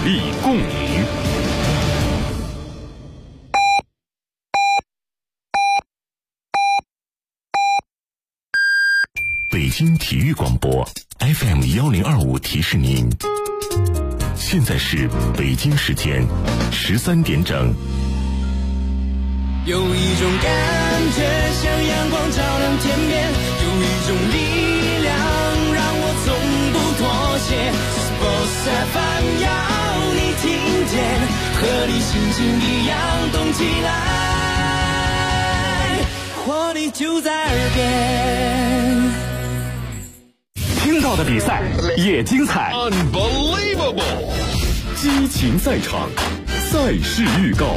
力共鸣。北京体育广播 FM1025提示您，现在是北京时间13点整。 有一种感觉像阳光照亮天边，有一种力量让我从不妥协。Sports FM 要你听见，和你心情一样动起来，活力就在耳边。 听到的比赛也精彩 Unbelievable， 激情赛场，赛事预告。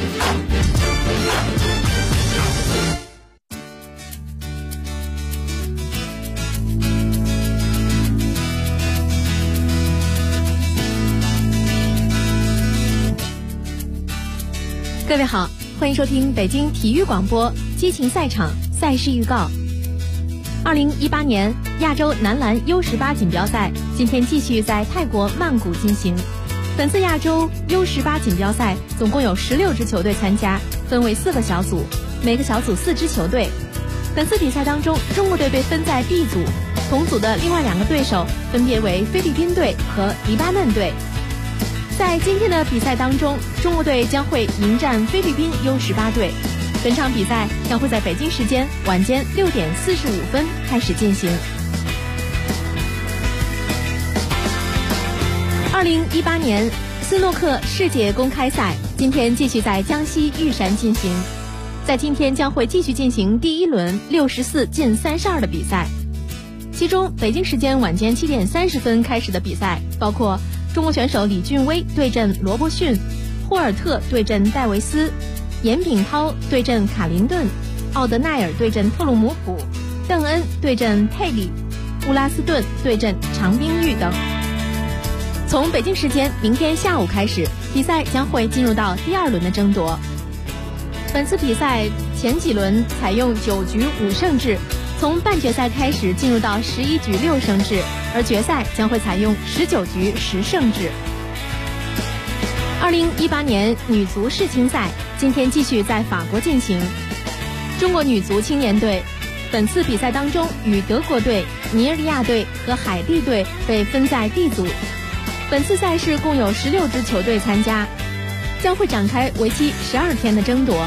各位好，欢迎收听北京体育广播激情赛场赛事预告。2018年亚洲男篮 U18 锦标赛今天继续在泰国曼谷进行。本次亚洲 U18 锦标赛总共有16支球队参加，分为4个小组，每个小组4支球队。本次比赛当中，中国队被分在 B 组，同组的另外2个对手分别为菲律宾队和黎巴嫩队。在今天的比赛当中，中国队将会迎战菲律宾 U18 队。本场比赛将会在北京时间晚间6点45分开始进行。2018年斯诺克世界公开赛今天继续在江西玉山进行，在今天将会继续进行第1轮64进32的比赛。其中北京时间晚间7点30分开始的比赛包括中国选手李俊威对阵罗伯逊，霍尔特对阵戴维斯，严炳涛对阵卡林顿，奥德奈尔对阵特鲁姆普，邓恩对阵佩里，乌拉斯顿对阵长冰玉等。从北京时间明天下午开始，比赛将会进入到第2轮的争夺。本次比赛前几轮采用9局5胜制，从半决赛开始进入到11局6胜制，而决赛将会采用19局10胜制。2018年女足世青赛今天继续在法国进行。中国女足青年队本次比赛当中与德国队、尼日利亚队和海地队被分在 D 组。本次赛事共有16支球队参加，将会展开为期12天的争夺。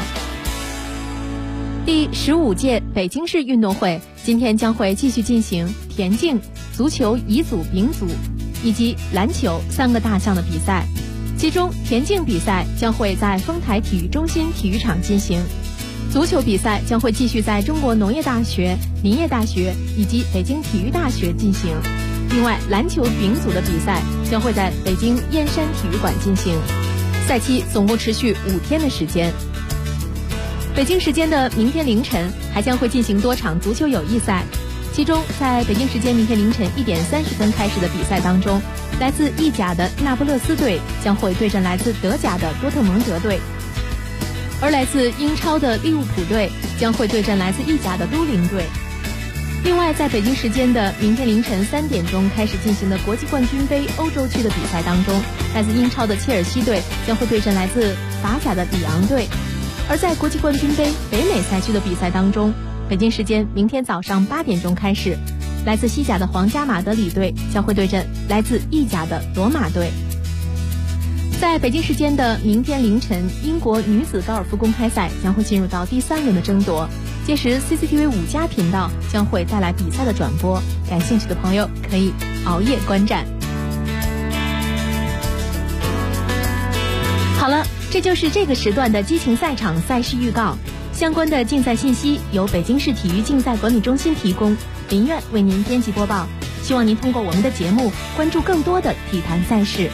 第15届北京市运动会今天将会继续进行田径、足球乙组、丙组以及篮球3个大项的比赛。其中田径比赛将会在丰台体育中心体育场进行，足球比赛将会继续在中国农业大学、林业大学以及北京体育大学进行。另外篮球丙组的比赛将会在北京燕山体育馆进行，赛期总共持续5天的时间。北京时间的明天凌晨还将会进行多场足球友谊赛，其中在北京时间明天凌晨1点30分开始的比赛当中，来自意甲的那不勒斯队将会对阵来自德甲的多特蒙德队，而来自英超的利物浦队将会对阵来自意甲的都灵队。另外在北京时间的明天凌晨3点钟开始进行的国际冠军杯欧洲区的比赛当中，来自英超的切尔西队将会对阵来自法甲的里昂队。而在国际冠军杯北美赛区的比赛当中，北京时间明天早上8点钟开始，来自西甲的皇家马德里队将会对阵来自意甲的罗马队。在北京时间的明天凌晨，英国女子高尔夫公开赛将会进入到第3轮的争夺，届时 CCTV 5+频道将会带来比赛的转播，感兴趣的朋友可以熬夜观战。好了，这就是这个时段的激情赛场赛事预告。相关的竞赛信息由北京市体育竞赛管理中心提供，林苑为您编辑播报。希望您通过我们的节目关注更多的体坛赛事。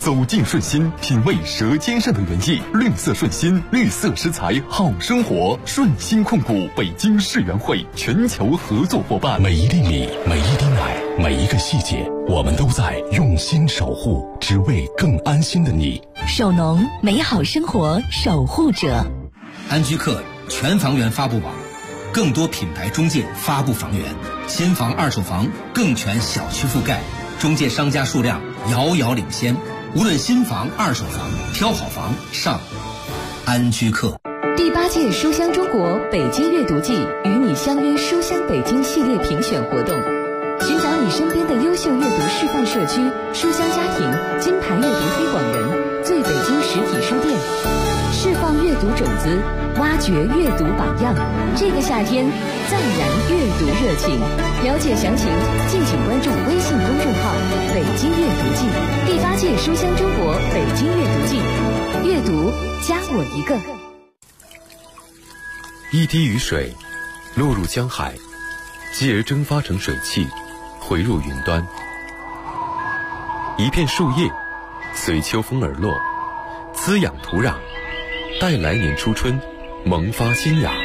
走进顺心，品味舌尖上的原意。绿色顺心，绿色食材好生活。顺心控股北京世园会全球合作伙伴。 每一粒米，每一滴奶，每一个细节，我们都在用心守护，只为更安心的你。 首农，美好生活守护者。 安居客全房源发布网，更多品牌中介发布房源，新房二手房更全小区覆盖，中介商家数量遥遥领先。无论新房二手房，挑好房上安居客。 第8届书香中国北京阅读季与你相约书香北京系列评选活动，寻找你身边的优秀阅读示范社区、书香家庭、金牌阅读推广人、最北京实体书店，释放阅读种子，挖掘阅读榜样。这个夏天再燃阅读热情。了解详情，敬请关注微信公众号“北京阅读季”。第8届书香中国北京阅读季，阅读加我一个。 一滴雨水落入江海，继而蒸发成水汽，回入云端。一片树叶随秋风而落，滋养土壤，待来年初春萌发新芽。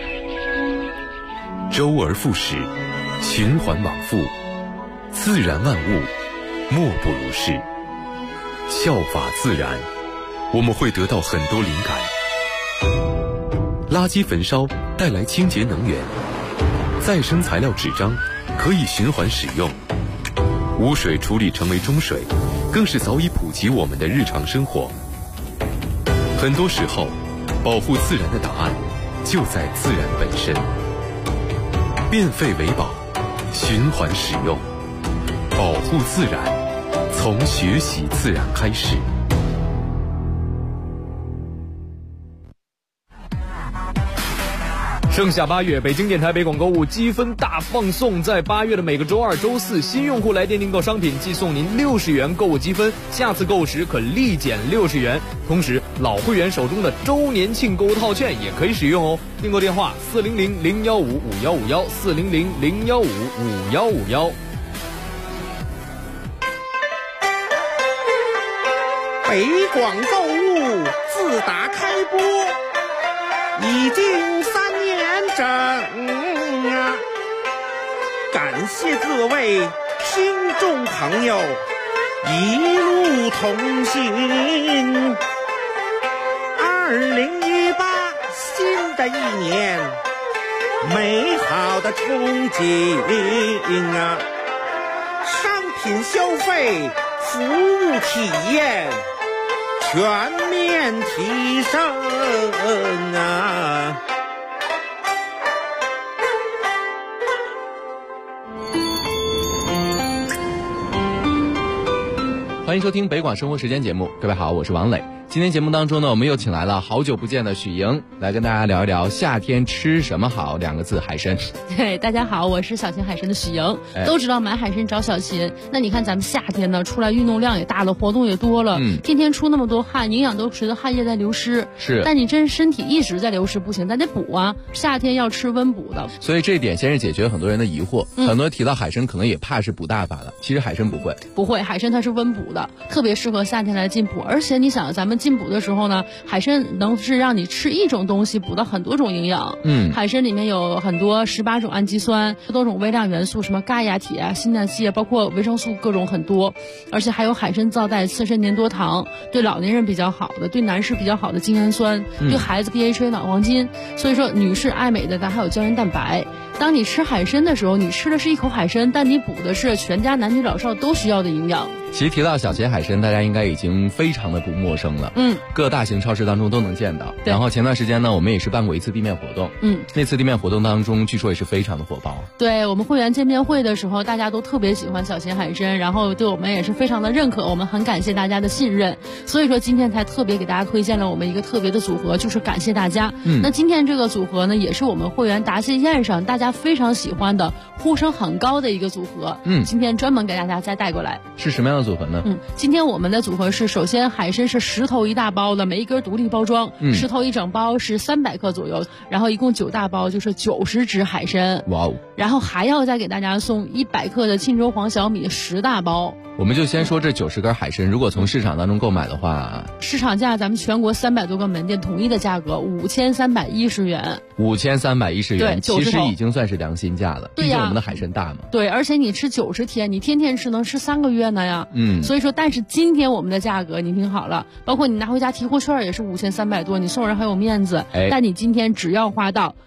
周而复始，循环往复，自然万物莫不如是。效法自然，我们会得到很多灵感。垃圾焚烧带来清洁能源，再生材料纸张可以循环使用，污水处理成为中水，更是早已普及我们的日常生活。很多时候，保护自然的答案就在自然本身。变废为宝，循环使用，保护自然，从学习自然开始。 盛夏8月，北京电台北广购物积分大放送，在8月的每个周二、周四，新用户来电订购商品即送您60元购物积分，下次购物时可立减60元。同时，老会员手中的周年庆购物套券也可以使用哦。订购电话：400-015-5151，400-015-5151。 北广购物自打开播已经3年整啊！感谢各位听众朋友一路同行。2018新的一年，美好的憧憬啊！商品消费、服务体验全面提升啊！ 欢迎收听北广生活时间节目，各位好，我是王磊。今天节目当中呢，我们又请来了好久不见的许莹，来跟大家聊一聊夏天吃什么好，2个字，海参。 对，大家好，我是小秦海参的许莹。都知道买海参找小秦，那你看咱们夏天呢，出来运动量也大了，活动也多了，天天出那么多汗，营养都随着汗液在流失。 是， 但你真身体一直在流失不行，咱得补啊。夏天要吃温补的， 所以这一点先是解决很多人的疑惑。很多人提到海参，可能也怕是补大法的，其实海参不会，海参它是温补的，特别适合夏天来进补。而且你想，咱们进补的时候呢，海参能是让你吃一种东西补到很多种营养。海参里面有很多18种氨基酸，多种微量元素，什么钙呀、铁啊、锌啊、硒啊，包括维生素各种很多。而且还有海参皂带刺身粘多糖，对老年人比较好的，对男士比较好的精氨酸，对孩子 DHA 脑黄金。所以说，女士爱美的，咱还有胶原蛋白。当你吃海参的时候，你吃的是一口海参，但你补的是全家男女老少都需要的营养。其实提到小秦海参，大家应该已经非常的不陌生了。各大型超市当中都能见到。然后前段时间呢，我们也是办过一次地面活动。那次地面活动当中，据说也是非常的火爆。 对，我们会员见面会的时候，大家都特别喜欢小秦海参，然后对我们也是非常的认可，我们很感谢大家的信任。所以说今天才特别给大家推荐了我们一个特别的组合，就是感谢大家。那今天这个组合呢，也是我们会员答谢宴上大家家非常喜欢的、呼声很高的一个组合。今天专门给大家再带过来。 是什么样的组合呢？ 今天我们的组合是，首先海参是10头一大包的，每一根独立包装，10头一整包是300克左右，然后一共9大包就是90只海参。 哇哦！ 然后还要再给大家送100克的沁州黄小米10大包。 我们就先说这90根海参，如果从市场当中购买的话， 市场价咱们全国300多个门店统一的价格5310元。 5310元， 对， 其实已经算是良心价了。 对呀， 毕竟我们的海参大嘛。 对，而且你吃90天，你天天吃能吃3个月呢呀。所以说，但是今天我们的价格你听好了，包括你拿回家提货券也是5300多，你送人很有面子。但你今天只要花到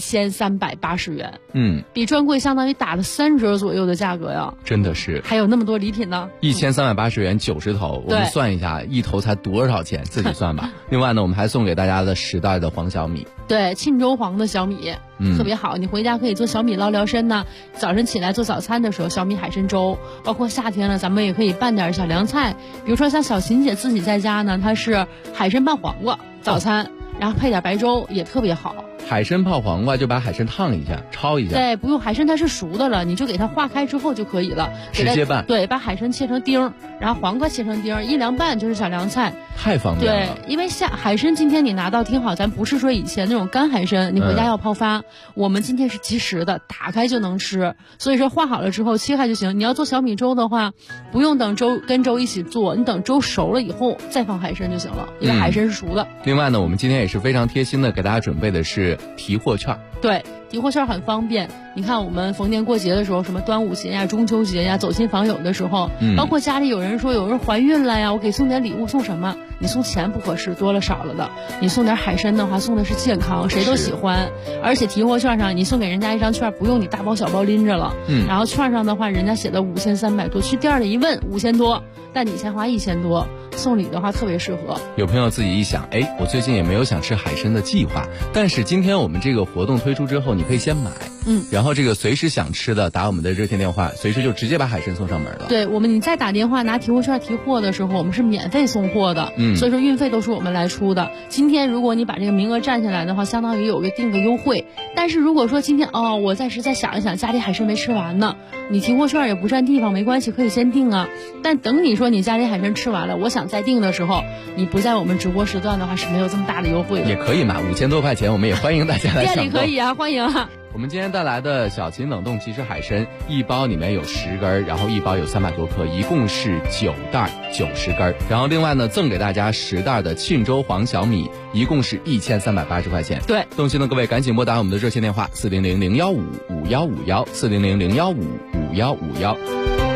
1380元，比专柜相当于打了3折左右的价格呀， 真的是， 还有那么多礼品呢。 1380元90头，我们算一下，一头才多少钱，自己算吧。另外呢，我们还送给大家的10袋的黄小米， 对，沁州黄的小米，特别好，你回家可以做小米捞聊参呢。早晨起来做早餐的时候，小米海参粥，包括夏天了，咱们也可以拌点小凉菜，比如说像小琴姐自己在家呢，她是海参拌黄瓜早餐，然后配点白粥也特别好。 海参泡黄瓜就把海参烫一下，焯一下。 对，不用，海参它是熟的了，你就给它化开之后就可以了。 直接拌。 对，把海参切成丁，然后黄瓜切成丁，一凉拌就是小凉菜。 太方便了。 对，因为海参今天你拿到听好，咱不是说以前那种干海参，你回家要泡发，我们今天是即食的，打开就能吃。所以说化好了之后切开就行。你要做小米粥的话，不用等粥跟粥一起做，你等粥熟了以后再放海参就行了，因为海参是熟的。 另外呢，我们今天也是非常贴心的给大家准备的是提货券。 对，提货券很方便。你看我们逢年过节的时候，什么端午节呀、中秋节呀，走亲访友的时候，包括家里有人说有人怀孕了呀，我给送点礼物，送什么？你送钱不合适，多了少了的。你送点海参的话，送的是健康，谁都喜欢。而且提货券上你送给人家一张券，不用你大包小包拎着了。然后券上的话，人家写的5300多，去店里一问5000多，但你先花1000多，送礼的话特别适合。 有朋友自己一想，我最近也没有想吃海参的计划，但是今天我们这个活动推出之后，你可以先买，然后这个随时想吃的打我们的热线电话，随时就直接把海参送上门了。 对，你再打电话拿提货券提货的时候，我们是免费送货的，所以说运费都是我们来出的。今天如果你把这个名额占下来的话，相当于有个定个优惠。但是如果说今天我暂时再想一想，家里海参没吃完呢，你提货券也不占地方，没关系，可以先定啊。但等你说你家里海参吃完了，我想再定的时候，你不在我们直播时段的话是没有这么大的优惠的。 也可以嘛，5000多块钱，我们也欢迎大家来抢购。 店里可以啊，欢迎啊。 我们今天带来的小秦冷冻即食海参，一包里面有10根，然后一包有300多克，一共是9袋90根。然后另外呢，赠给大家10袋的沁州黄小米，一共是1380块钱。 对， 动心的各位赶紧拨打我们的热线电话400-015-5151，400-015-5151。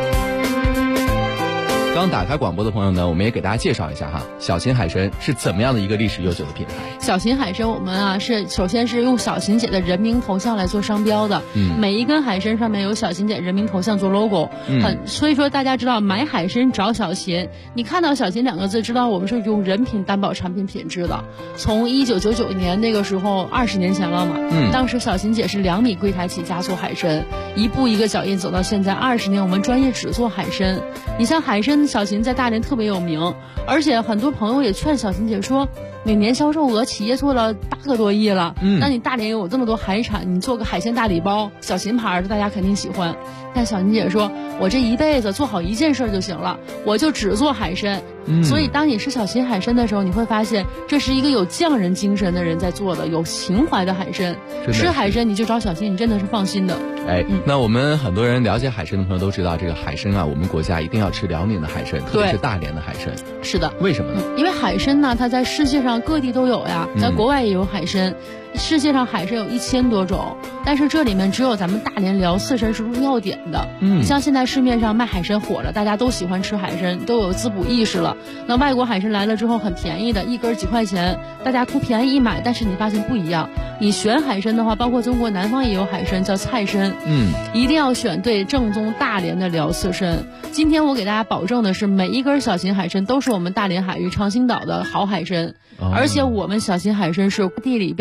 刚打开广播的朋友呢，我们也给大家介绍一下哈，小秦海参是怎么样的一个历史悠久的品牌。 小秦海参我们首先是用小秦姐的人名头像来做商标的，每一根海参上面有小秦姐人名头像做 logo，所以说大家知道买海参找小秦，你看到小秦2个字知道我们是用人品担保产品品质的。从1999年那个时候20年前了嘛，当时小秦姐是2米柜台起家做海参，一步一个脚印走到现在20年，我们专业只做海参。你像海参小秦在大连特别有名，而且很多朋友也劝小秦姐说，每年销售额企业做了8个多亿了，那你大连有这么多海产，你做个海鲜大礼包，小秦牌的大家肯定喜欢。但小秦姐说，我这一辈子做好一件事就行了，我就只做海参。所以当你吃小秦海参的时候，你会发现这是一个有匠人精神的人在做的，有情怀的海参。吃海参你就找小秦，你真的是放心的。 那我们很多人了解海参的朋友都知道，这个海参啊，我们国家一定要吃辽宁的海参，特别是大连的海参。 是的。 为什么呢？ 因为海参呢，它在世界上各地都有呀，在国外也有海参。世界上海参有1000多种，但是这里面只有咱们大连辽四参是入药典的。你像现在市面上卖海参火了，大家都喜欢吃海参，都有滋补意识了。那外国海参来了之后很便宜的，一根几块钱，大家图便宜一买，但是你发现不一样。你选海参的话，包括中国南方也有海参叫菜参，一定要选对正宗大连的辽四参。今天我给大家保证的是，每一根小秦海参都是我们大连海域长兴岛的好海参，而且我们小秦海参是地理标志认证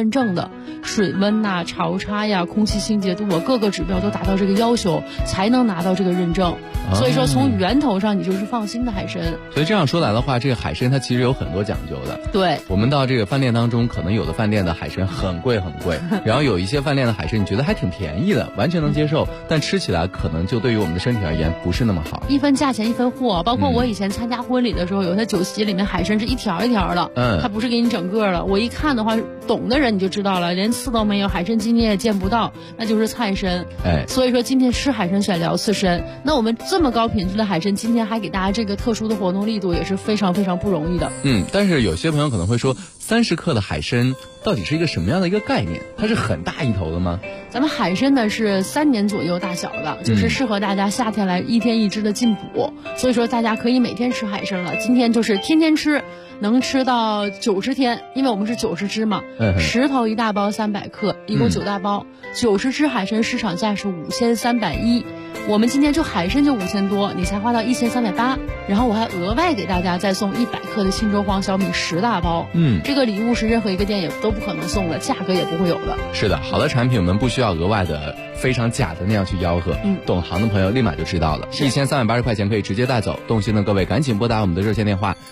认证的，水温呐、潮差呀、空气清洁度啊，各个指标都达到这个要求，才能拿到这个认证。所以说从源头上你就是放心的海参。 所以这样说来的话，这个海参它其实有很多讲究的。 对， 我们到这个饭店当中，可能有的饭店的海参很贵很贵，然后有一些饭店的海参你觉得还挺便宜的，完全能接受，但吃起来可能就对于我们的身体而言不是那么好。 一分价钱一分货，包括我以前参加婚礼的时候，有些酒席里面海参是一条一条的，它不是给你整个的。我一看的话，懂的人你就知道了，连刺都没有，海参筋你也见不到，那就是菜参。所以说今天吃海参选聊刺参，那我们这么高品质的海参，今天还给大家这个特殊的活动力度，也是非常非常不容易的。 但是有些朋友可能会说，30克的海参到底是一个什么样的一个概念？它是很大一头的吗？ 咱们海参呢是3年左右大小的，就是适合大家夏天来1天1只的进补，所以说大家可以每天吃海参了。今天就是天天吃，能吃到90天，因为我们是90只嘛，10头1大包300克，一共9大包，90只海参市场价是5310，我们今天就海参就5000多，你才花到1380，然后我还额外给大家再送100克的青州黄小米10大包，这个礼物是任何一个店也都不可能送的，价格也不会有的。 是的，好的产品我们不需要额外的非常假的那样去吆喝，懂行的朋友立马就知道了，1380块钱可以直接带走。动心的各位赶紧拨打我们的热线电话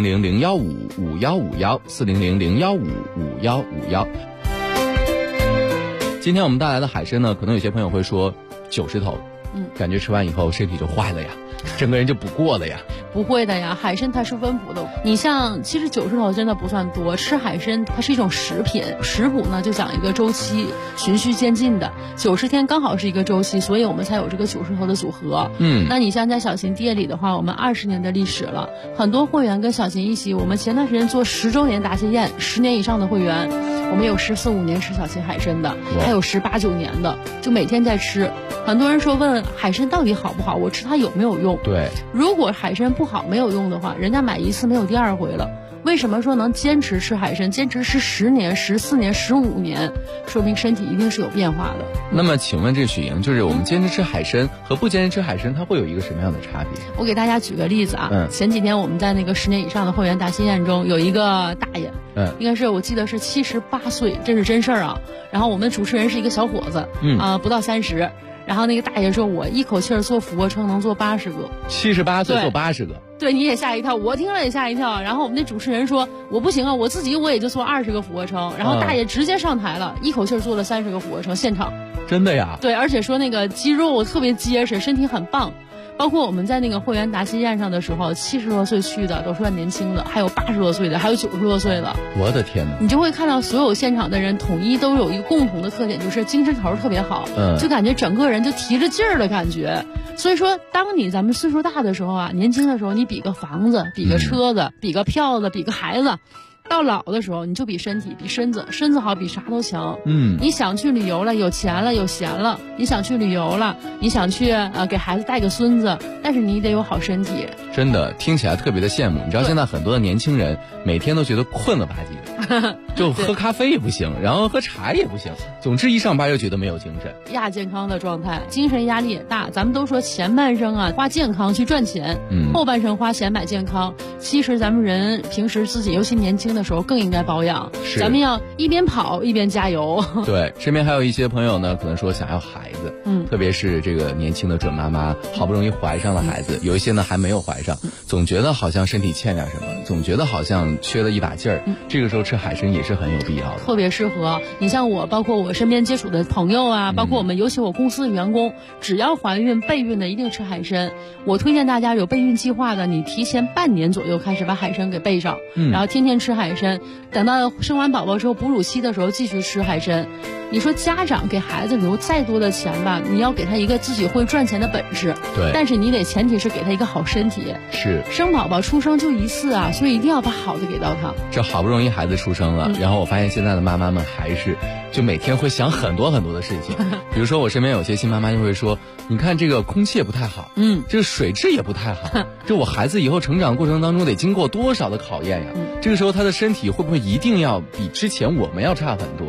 400-015-5151，400-015-5151。今天我们带来的海参呢，可能有些朋友会说90头，感觉吃完以后身体就坏了呀，整个人就不过了呀。 不会的呀，海参它是温补的。你像其实90头真的不算多，吃海参它是一种食品，食补呢就讲一个周期，循序渐进的，90天刚好是一个周期，所以我们才有这个90头的组合。那你像在小秦店里的话，我们20年的历史了，很多会员跟小秦一起，我们前段时间做10周年答谢宴，10年以上的会员，我们有14、15年吃小秦海参的，还有18、19年的，就每天在吃。很多人说问海参到底好不好，我吃它有没有用？ 对， 如果海参不好没有用的话，人家买一次没有第二回了。为什么说能坚持吃海参，坚持吃10年、14年、15年，说明身体一定是有变化的。 那么请问这许莹，就是我们坚持吃海参和不坚持吃海参，它会有一个什么样的差别？ 我给大家举个例子啊，前几天我们在那个10年以上的会员答谢宴中，有一个大爷，应该是我记得是78岁，这是真事儿啊。然后我们主持人是一个小伙子，不到30。然后那个大爷说，我一口气儿做俯卧撑能做80个 ，78岁做80个， 对，你也吓一跳，我听了也吓一跳。然后我们那主持人说，我不行啊，我自己我也就做20个俯卧撑。然后大爷直接上台了，一口气儿做了30个俯卧撑，现场。 真的呀？ 对，而且说那个肌肉特别结实，身体很棒。包括我们在那个会员答谢宴上的时候，70多岁去的都算年轻的，还有80多岁的，还有90多岁的。 我的天哪！ 你就会看到所有现场的人统一都有一个共同的特点，就是精神头特别好，就感觉整个人就提着劲儿的感觉。所以说，当咱们岁数大的时候啊，年轻的时候你比个房子，比个车子，比个票子，比个孩子。到老的时候，你就比身体，比身子好，比啥都强。你想去旅游了，有钱了，有闲了，你想去旅游了，你想去给孩子带个孙子，但是你得有好身体。 真的听起来特别的羡慕。你知道现在很多的年轻人每天都觉得困了吧唧的，就喝咖啡也不行，然后喝茶也不行，总之一上班就觉得没有精神， 亚健康的状态，精神压力也大。咱们都说前半生啊花健康去赚钱，后半生花钱买健康。其实咱们人平时自己尤其年轻的时候更应该保养，咱们要一边跑一边加油。 对，身边还有一些朋友呢，可能说想要孩子，特别是这个年轻的准妈妈，好不容易怀上了孩子，有一些呢还没有怀上，总觉得好像身体欠点什么，总觉得好像缺了一把劲儿。这个时候吃海参也是很有必要的， 特别适合。你像我，包括我身边接触的朋友啊，包括我们尤其我公司的员工，只要怀孕备孕的一定吃海参。我推荐大家有备孕计划的，你提前半年左右开始把海参给备上，然后天天吃海参，等到生完宝宝之后哺乳期的时候继续吃海参。你说家长给孩子留再多的钱吧，你要给他一个自己会赚钱的本事， 对， 但是你得前提是给他一个好身体。 是， 生宝宝出生就一次啊，所以一定要把好的给到他。 这好不容易孩子出生了，然后我发现现在的妈妈们还是就每天会想很多很多的事情。比如说我身边有些新妈妈就会说，你看这个空气也不太好，这个水质也不太好，这我孩子以后成长过程当中得经过多少的考验呀，这个时候他的身体会不会一定要比之前我们要差很多？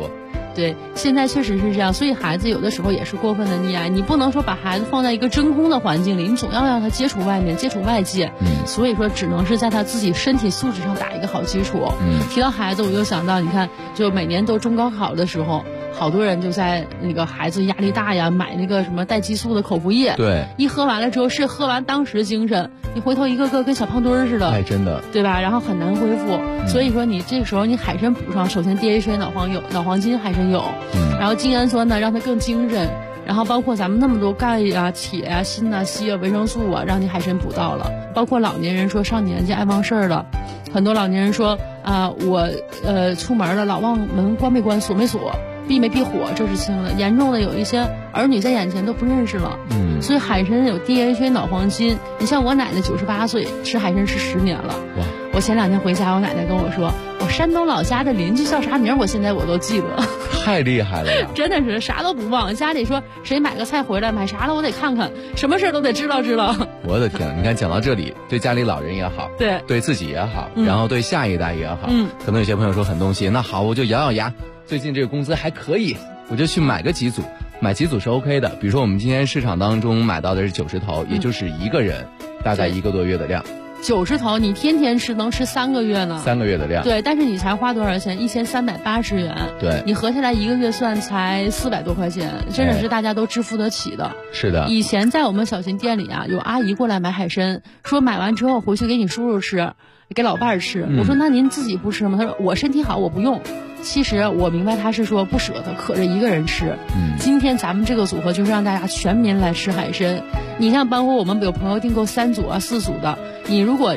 对，现在确实是这样，所以孩子有的时候也是过分的溺爱，你不能说把孩子放在一个真空的环境里，你总要让他接触外面，接触外界。所以说只能是在他自己身体素质上打一个好基础。提到孩子，我就想到，你看，就每年都中高考的时候，好多人就在那个孩子压力大呀，买那个什么带激素的口服液。 对， 一喝完了之后是喝完当时精神，你回头一个个跟小胖墩儿似的。 哎，真的， 对吧？然后很难恢复。所以说你这个时候你海参补上，首先 DHA 脑黄金海参有，然后精氨酸呢让它更精神，然后包括咱们那么多钙呀、铁呀、锌啊、硒啊、维生素啊，让你海参补到了。包括老年人说上年纪爱忘事儿了，很多老年人说我出门了老忘门关没关锁没锁。闭没闭火，这是轻的，严重的有一些儿女在眼前都不认识了。所以海参有 DHA 脑黄金。你像我奶奶98岁，吃海参吃10年了。哇！我前2天回家，我奶奶跟我说，我山东老家的邻居叫啥名，我现在我都记得。 太厉害了呀！ 真的是啥都不忘。家里说谁买个菜回来，买啥了我得看看，什么事都得知道。 我的天，你看讲到这里，对家里老人也好，对自己也好，然后对下一代也好，可能有些朋友说很动心，那好，我就咬咬牙。最近这个工资还可以，我就去买个几组，买几组是 OK 的。比如说我们今天市场当中买到的是90头，也就是一个人大概1个多月的量。 90头你天天吃能吃3个月呢。 3个月的量。 对，但是你才花多少钱？1380元。 对， 你合下来1个月算才400多块钱，真的是大家都支付得起的。 是的。 以前在我们小新店里啊，有阿姨过来买海参，说买完之后回去给你叔叔吃，给老伴儿吃。我说那您自己不吃吗？他说我身体好，我不用。其实我明白他是说不舍得，可着一个人吃。今天咱们这个组合就是让大家全民来吃海参。你像包括我们有朋友订购3组啊、4组的，你如果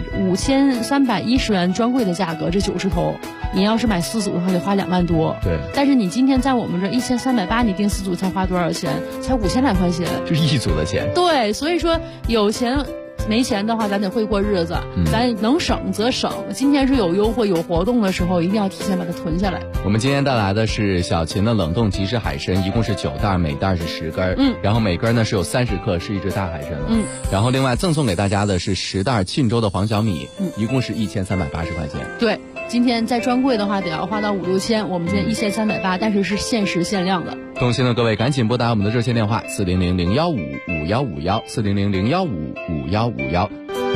5310元专柜的价格，这90头，你要是买4组的话得花2万多。 对。 但是你今天在我们这1380，你订4组才花多少钱？才5000来块钱。 就1组的钱。 对，所以说有钱。没钱的话，咱得会过日子，咱能省则省。今天是有优惠有活动的时候，一定要提前把它囤下来。 我们今天带来的是小秦的冷冻即食海参，一共是9袋，每袋是10根，然后每根呢是有30克，是一只大海参了。然后另外赠送给大家的是10袋沁州的黄小米，一共是1380块钱。 对，今天在专柜的话得要花到5、6千，我们今天1380，但是是限时限量的。 动心的各位赶紧拨打我们的热线电话400-015-5151，400-015-5151。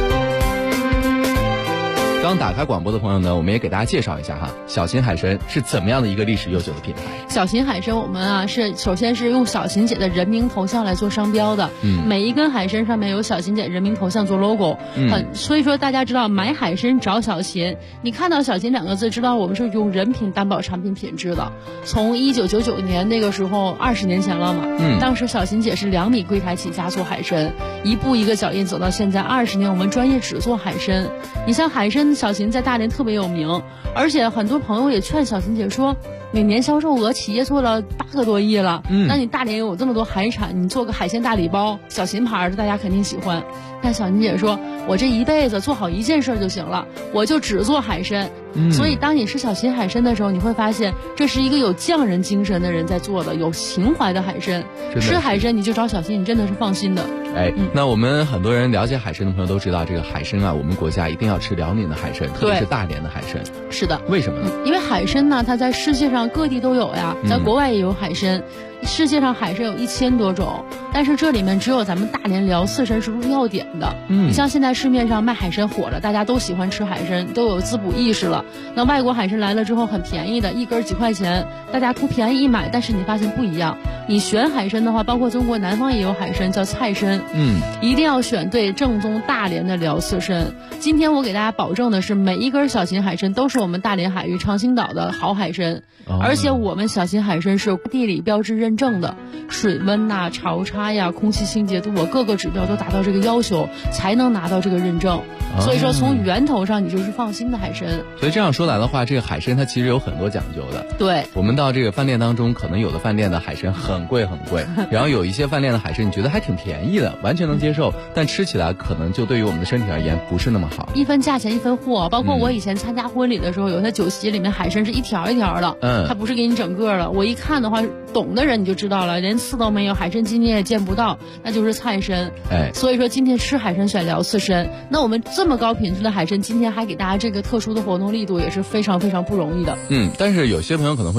刚打开广播的朋友呢，我们也给大家介绍一下哈，小秦海参是怎么样的一个历史悠久的品牌。 小秦海参我们啊是首先是用小秦姐的人名头像来做商标的，每一根海参上面有小秦姐人名头像做 logo，所以说大家知道买海参找小秦，你看到小秦2个字，知道我们是用人品担保产品品质的。从1999年那个时候20年前了嘛，当时小秦姐是2米柜台起家做海参，一步一个脚印走到现在20年，我们专业只做海参。你像海参小秦在大连特别有名，而且很多朋友也劝小秦姐说，每年销售额企业做了8个多亿了，那你大连有这么多海产，你做个海鲜大礼包，小秦牌的大家肯定喜欢。但小秦姐说，我这一辈子做好一件事就行了，我就只做海参。所以当你吃小秦海参的时候，你会发现这是一个有匠人精神的人在做的，有情怀的海参。吃海参你就找小秦，你真的是放心的。 那我们很多人了解海参的朋友都知道，这个海参啊，我们国家一定要吃辽宁的海参，特别是大连的海参。 是的。 为什么呢？ 因为海参呢，它在世界上各地都有呀，在国外也有海参。世界上海参有1000多种，但是这里面只有咱们大连辽四参是入药典的。你像现在市面上卖海参火了，大家都喜欢吃海参，都有滋补意识了。那外国海参来了之后很便宜的，一根几块钱，大家图便宜一买，但是你发现不一样。你选海参的话，包括中国南方也有海参叫菜参，一定要选对正宗大连的辽四参。今天我给大家保证的是，每一根小秦海参都是我们大连海域长青岛的好海参，而且我们小秦海参是地理标志认证的，水温呐、潮差呀、空气清洁度啊，各个指标都达到这个要求，才能拿到这个认证。所以说从源头上你就是放心的海参。 所以这样说来的话，这个海参它其实有很多讲究的。 对， 我们到这个饭店当中，可能有的饭店的海参很贵很贵，然后有一些饭店的海参你觉得还挺便宜的，完全能接受，但吃起来可能就对于我们的身体而言不是那么好。 一分价钱一分货，包括我以前参加婚礼的时候，有些酒席里面海参是一条一条的，它不是给你整个的。我一看的话，懂的人你就知道了，连刺都没有，海参筋你也见不到，那就是菜参。所以说今天吃海参选辽四参，那我们这么高品质的海参，今天还给大家这个特殊的活动力度，也是非常非常不容易的。 但是有些朋友可能会说，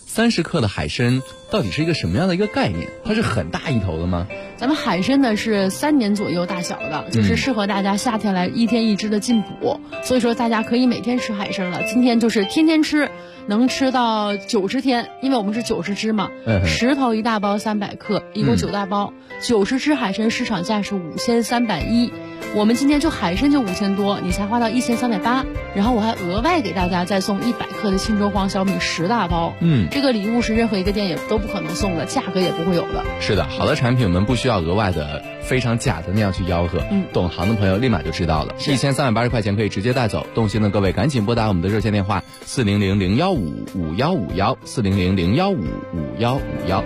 30克的海参到底是一个什么样的一个概念？它是很大一头的吗？ 咱们海参呢是3年左右大小的，就是适合大家夏天来1天1只的进补，所以说大家可以每天吃海参了。今天就是天天吃，能吃到90天，因为我们是90只嘛，10头1大包300克，一共9大包，90只海参市场价是5310，我们今天就海参就5000多，你才花到1380，然后我还额外给大家再送100克的沁州黄小米10大包，这个礼物是任何一个店也都不可能送的，价格也不会有的。 是的，好的产品我们不需要额外的非常假的那样去吆喝，懂行的朋友立马就知道了，1380块钱可以直接带走。动心的各位赶紧拨打我们的热线电话400-015-5151，400-015-5151。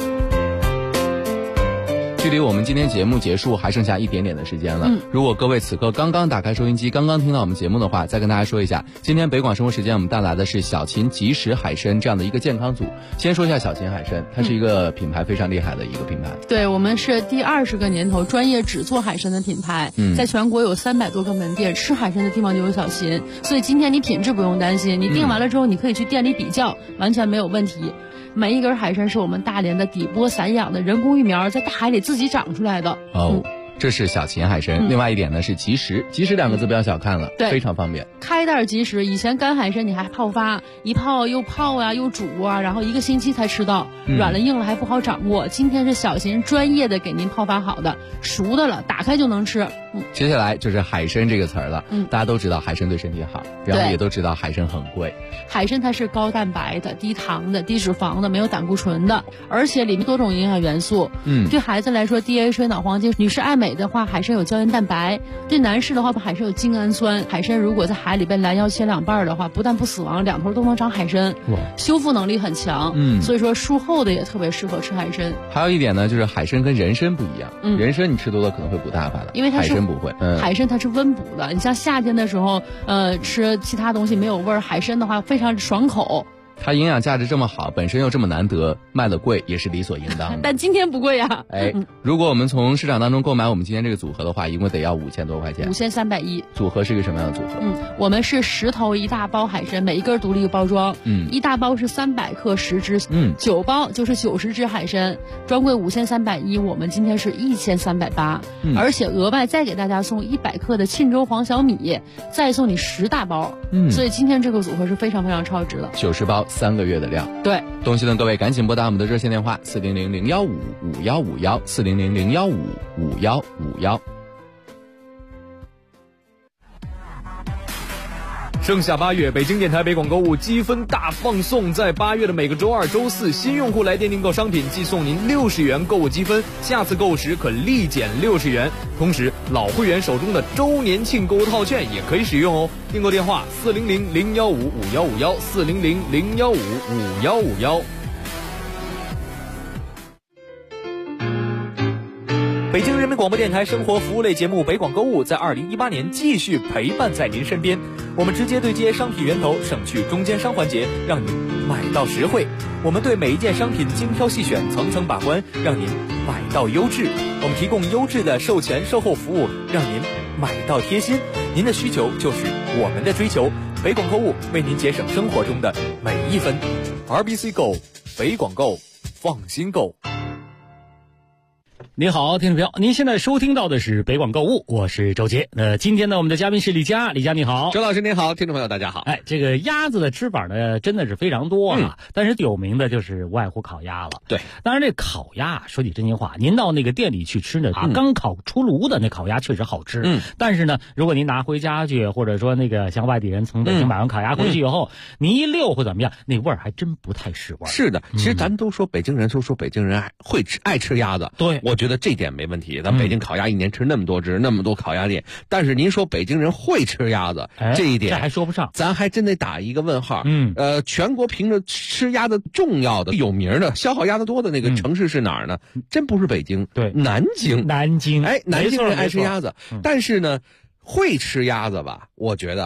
距离我们今天节目结束还剩下一点点的时间了。如果各位此刻刚刚打开收音机，刚刚听到我们节目的话，再跟大家说一下，今天北广生活时间我们带来的是小秦即食海参这样的一个健康组。先说一下小秦海参，它是一个品牌非常厉害的一个品牌。 对，我们是第20个年头专业只做海参的品牌，在全国有300多个门店，吃海参的地方就有小秦，所以今天你品质不用担心，你订完了之后你可以去店里比较，完全没有问题。每一根海参是我们大连的底波散养的人工育苗，在大海里自己长出来的。 这是小秦海参。另外一点呢是即食，即食2个字不要小看了，非常方便。 开袋即食，以前干海参你还泡发，一泡又泡啊又煮啊，然后1个星期才吃到，软了硬了还不好掌握。今天是小秦专业的给您泡发好的，熟的了，打开就能吃。 接下来就是海参这个词儿了。大家都知道海参对身体好，然后也都知道海参很贵。 海参它是高蛋白的、低糖的、低脂肪的，没有胆固醇的，而且里面多种营养元素。对孩子来说 DHA 脑黄金，女士爱美的话，海参有胶原蛋白；对男士的话，海参有精氨酸。海参如果在海里被拦腰切2半的话，不但不死亡，2头都能长海参，修复能力很强。所以说术后的也特别适合吃海参。 还有一点呢，就是海参跟人参不一样，人参你吃多了可能会补大发的， 因为它是海参不会。 海参它是温补的，你像夏天的时候，吃其他东西没有味儿，海参的话非常爽口。 它营养价值这么好，本身又这么难得，卖的贵也是理所应当的。 但今天不贵呀。 如果我们从市场当中购买我们今天这个组合的话，一共得要5000多块钱。 5310。 组合是一个什么样的组合？ 我们是10头1大包海参，每一根独立一个包装。1大包是300克10只，9包就是90只海参，专柜5310，我们今天是1380，而且额外再给大家送100克的沁州黄小米，再送你10大包。所以今天这个组合是非常非常超值的。 90包3个月的量。 对， 东西的各位赶紧拨打我们的热线电话400-015-5151，400-015-5151。 盛夏8月，北京电台北广购物积分大放送，在8月的每个周2、周4，新用户来电订购商品，即送您60元购物积分，下次购物时可立减60元。同时，老会员手中的周年庆购物套券也可以使用哦。订购电话400-015-5151，400-015-5151。北京人民广播电台生活服务类节目北广购物在2018年继续陪伴在您身边。我们直接对接商品源头，省去中间商环节，让您买到实惠。我们对每一件商品精挑细选，层层把关，让您买到优质。我们提供优质的售前售后服务，让您买到贴心。您的需求就是我们的追求。北广购物为您节省生活中的每一分。RBC 购，北广购，放心购。 您好，听众朋友，您现在收听到的是北广购物，我是周杰。今天呢，我们的嘉宾是李佳，李佳你好。 周老师您好，听众朋友大家好。 这个鸭子的吃法呢，真的是非常多啊，但是有名的就是无外乎烤鸭了。 对， 当然这烤鸭说句真心话，您到那个店里去吃呢，刚烤出炉的那烤鸭确实好吃。但是呢，如果您拿回家去，或者说那个像外地人从北京买完烤鸭回去以后，您一溜或怎么样，那味儿还真不太是味儿。 是的，其实咱们都说北京人，说北京人爱吃鸭子。 对， 我觉得这点没问题。咱北京烤鸭一年吃那么多只，那么多烤鸭店，但是您说北京人会吃鸭子，这一点这还说不上， 咱还真得打一个问号。全国凭着吃鸭子重要的、有名的、消耗鸭子多的那个城市是哪儿呢？真不是北京， 对， 南京。 南京人爱吃鸭子，但是呢，会吃鸭子吧？我觉得哈，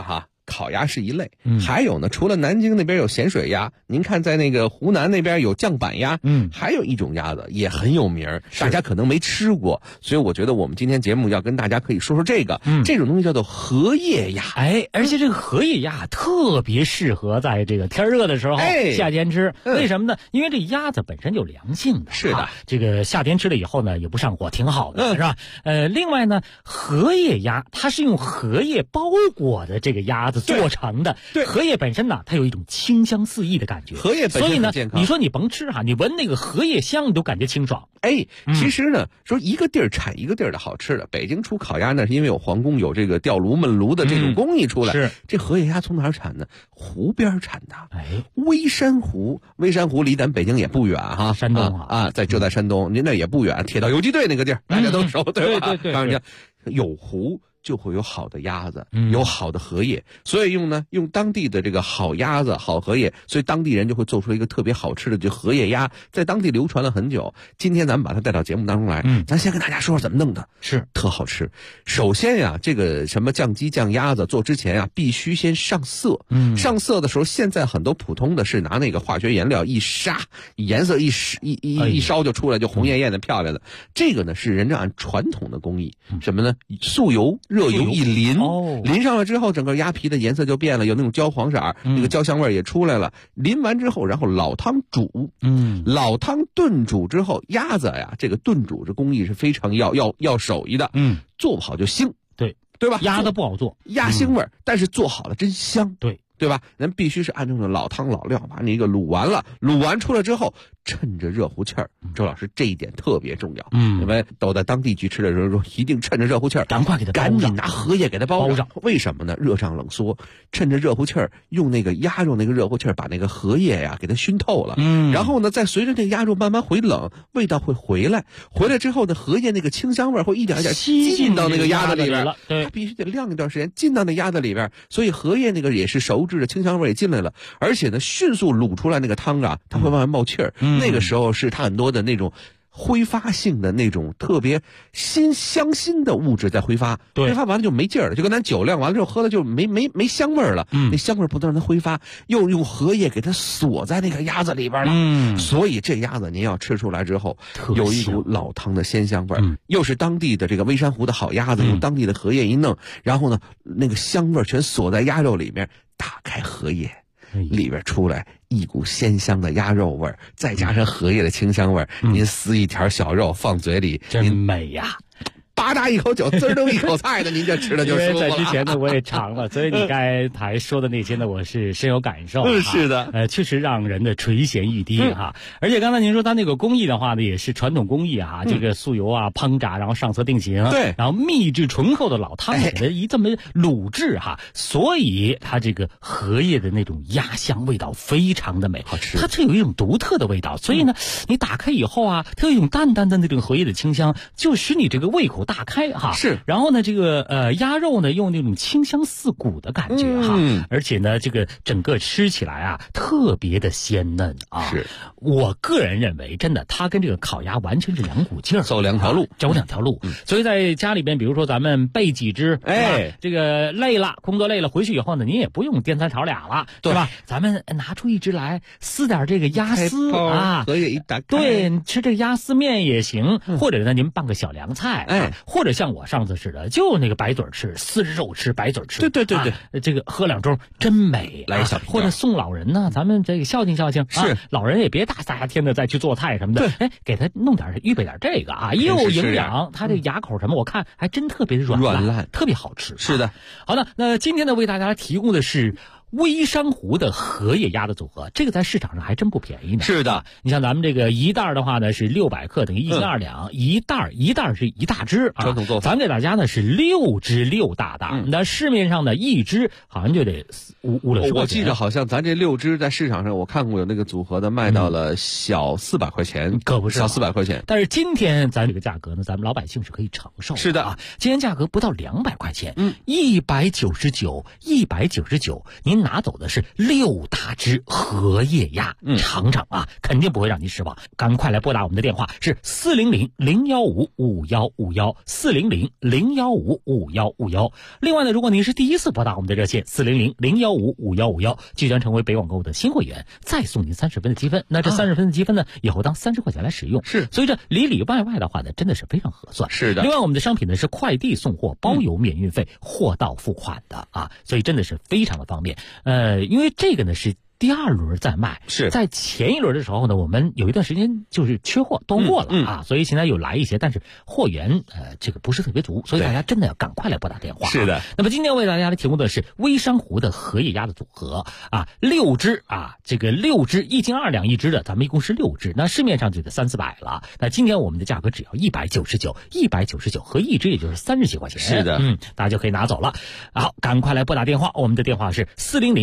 烤鸭是一类，还有呢，除了南京那边有咸水鸭，您看在那个湖南那边有酱板鸭，还有一种鸭子也很有名，大家可能没吃过，所以我觉得我们今天节目要跟大家可以说说这个，这种东西叫做荷叶鸭。 而且这个荷叶鸭特别适合在这个天热的时候，夏天吃。为什么呢？因为这鸭子本身就凉性的， 是的， 这个夏天吃了以后呢，也不上火，挺好的，是吧？另外呢，荷叶鸭它是用荷叶包裹的这个鸭子做成的。对，荷叶本身呢，它有一种清香四溢的感觉。 荷叶本身很健康， 所以呢，你说你甭吃哈，你闻那个荷叶香，你都感觉清爽。 其实呢，说一个地儿产一个地儿的好吃的。北京出烤鸭呢，是因为有皇宫有这个吊炉焖炉的这种工艺出来。 是这荷叶鸭从哪儿产呢？湖边产的。微山湖离咱北京也不远哈， 山东就在山东，您那也不远，铁道游击队那个地儿，大家都熟，对吧？ 对， 有湖就会有好的鸭子，有好的荷叶，所以用当地的这个好鸭子、好荷叶，所以当地人就会做出一个特别好吃的这荷叶鸭，在当地流传了很久。今天咱们把它带到节目当中来，咱先跟大家说说怎么弄的， 是特好吃。首先呀，这个什么酱鸡、酱鸭子做之前呀，必须先上色。上色的时候，现在很多普通的是拿那个化学颜料一杀，颜色一烧就出来，就红艳艳的漂亮的。这个呢是人家按传统的工艺，什么呢？素油。热油一淋，淋上了之后，整个鸭皮的颜色就变了，有那种焦黄色，那个焦香味也出来了。淋完之后，然后老汤煮，老汤炖煮之后，鸭子呀，这个炖煮这工艺是非常要手艺的，做不好就腥，对吧？ 鸭子不好做， 鸭腥味，但是做好了真香， 对吧？人必须是按照老汤老料把那个卤完了，卤完出来之后，趁着热乎气儿。周老师这一点特别重要，因为都在当地去吃的时候说，一定趁着热乎气儿， 赶快给它赶紧拿荷叶给它包上。为什么呢？热胀冷缩，趁着热乎气儿，用那个鸭肉那个热乎气儿把那个荷叶呀给它熏透了。然后呢，再随着那个鸭肉慢慢回冷，味道会回来。回来之后呢，荷叶那个清香味会一点一点进到那个鸭子里边，它必须得晾一段时间进到那鸭子里边，所以荷叶那个也是熟制的，清香味也进来了。而且呢，迅速卤出来那个汤啊，它会慢慢冒气儿。那个时候是它很多的那种挥发性的那种特别香辛的物质在挥发，挥发完了就没劲儿了，就跟咱酒量完了之后喝了就没香味儿了，那香味儿不能让它挥发，又用荷叶给它锁在那个鸭子里边了，所以这鸭子您要吃出来之后，有一股老汤的鲜香味儿，又是当地的这个微山湖的好鸭子，用当地的荷叶一弄，然后呢，那个香味儿全锁在鸭肉里面，打开荷叶。里边出来一股鲜香的鸭肉味儿，再加上荷叶的清香味儿，您撕一条小肉放嘴里， 真美呀！ 吧嗒一口酒，滋儿都一口菜的，您这吃的就舒服了。 在之前呢，我也尝了，所以你刚才说的那些呢，我是深有感受。 是的， 确实让人的垂涎欲滴哈。而且刚才您说它那个工艺的话呢，也是传统工艺哈，这个素油啊烹炸，然后上色定型， 对， 然后秘制醇厚的老汤给它一这么卤制哈，所以它这个荷叶的那种鸭香味道非常的美， 好吃。 它有一种独特的味道，所以呢，你打开以后啊，它有一种淡淡的那种荷叶的清香，就使你这个胃口大开哈。 是， 然后呢，这个鸭肉呢，用那种清香四骨的感觉哈，而且呢，这个整个吃起来啊，特别的鲜嫩啊。 是， 我个人认为，真的，它跟这个烤鸭完全是两股劲儿， 走两条路， 走两条路。所以在家里边，比如说咱们备几只，这个累了，工作累了，回去以后呢，您也不用颠三炒俩了，对吧？咱们拿出一只来，撕点这个鸭丝啊， 荷叶一打开， 对，吃这个鸭丝面也行，或者呢，您拌个小凉菜，或者像我上次似的，就那个白嘴吃，撕着肉吃，白嘴吃。 对， 这个喝两盅真美。 来一小瓶， 或者送老人呢，咱们这个孝敬孝敬。 是， 老人也别大夏天的再去做菜什么的。 对， 给他弄点预备点这个啊，又营养，他这个牙口什么，我看还真特别的软烂，特别好吃。 是的， 好的，那今天呢，为大家提供的是微山湖的荷叶鸭的组合，这个在市场上还真不便宜呢。 是的， 你像咱们这个一袋的话呢是600克，等于1斤2两，一袋是一大只啊。 传统做法， 咱给大家呢是6只6大袋，那市面上的一只好像就得5-60块钱。 我记得好像咱这6只在市场上，我看过有那个组合的卖到了小400块钱， 可不是小400块钱。 但是今天咱这个价格呢，咱们老百姓是可以承受的。 是的啊，今天价格不到200块钱，199，您拿走的是6大只荷叶鸭，尝尝啊，肯定不会让您失望。赶快来拨打我们的电话是400-015-5151，400-015-5151。另外呢，如果您是第一次拨打我们的热线400-015-5151，即将成为北广购物的新会员，再送您30分的积分。那这30分的积分呢，以后当30块钱来使用。 是， 所以这里外的话呢，真的是非常合算。 是的。 另外，我们的商品呢是快递送货，包邮免运费，货到付款的啊，所以真的是非常的方便。因为这个呢是第2轮在卖， 是在前一轮的时候呢，我们有一段时间就是缺货断货了啊，所以现在有来一些，但是货源这个不是特别足，所以大家真的要赶快来拨打电话。 是的。 那么今天为大家来提供的是微山湖的荷叶鸭的组合啊，6只啊，这个6只1斤2两一只的，咱们一共是6只，那市面上就得300-400了。那今天我们的价格只要199，199和一只也就是30几块钱。 是的， 大家就可以拿走了。好，赶快来拨打电话，我们的电话是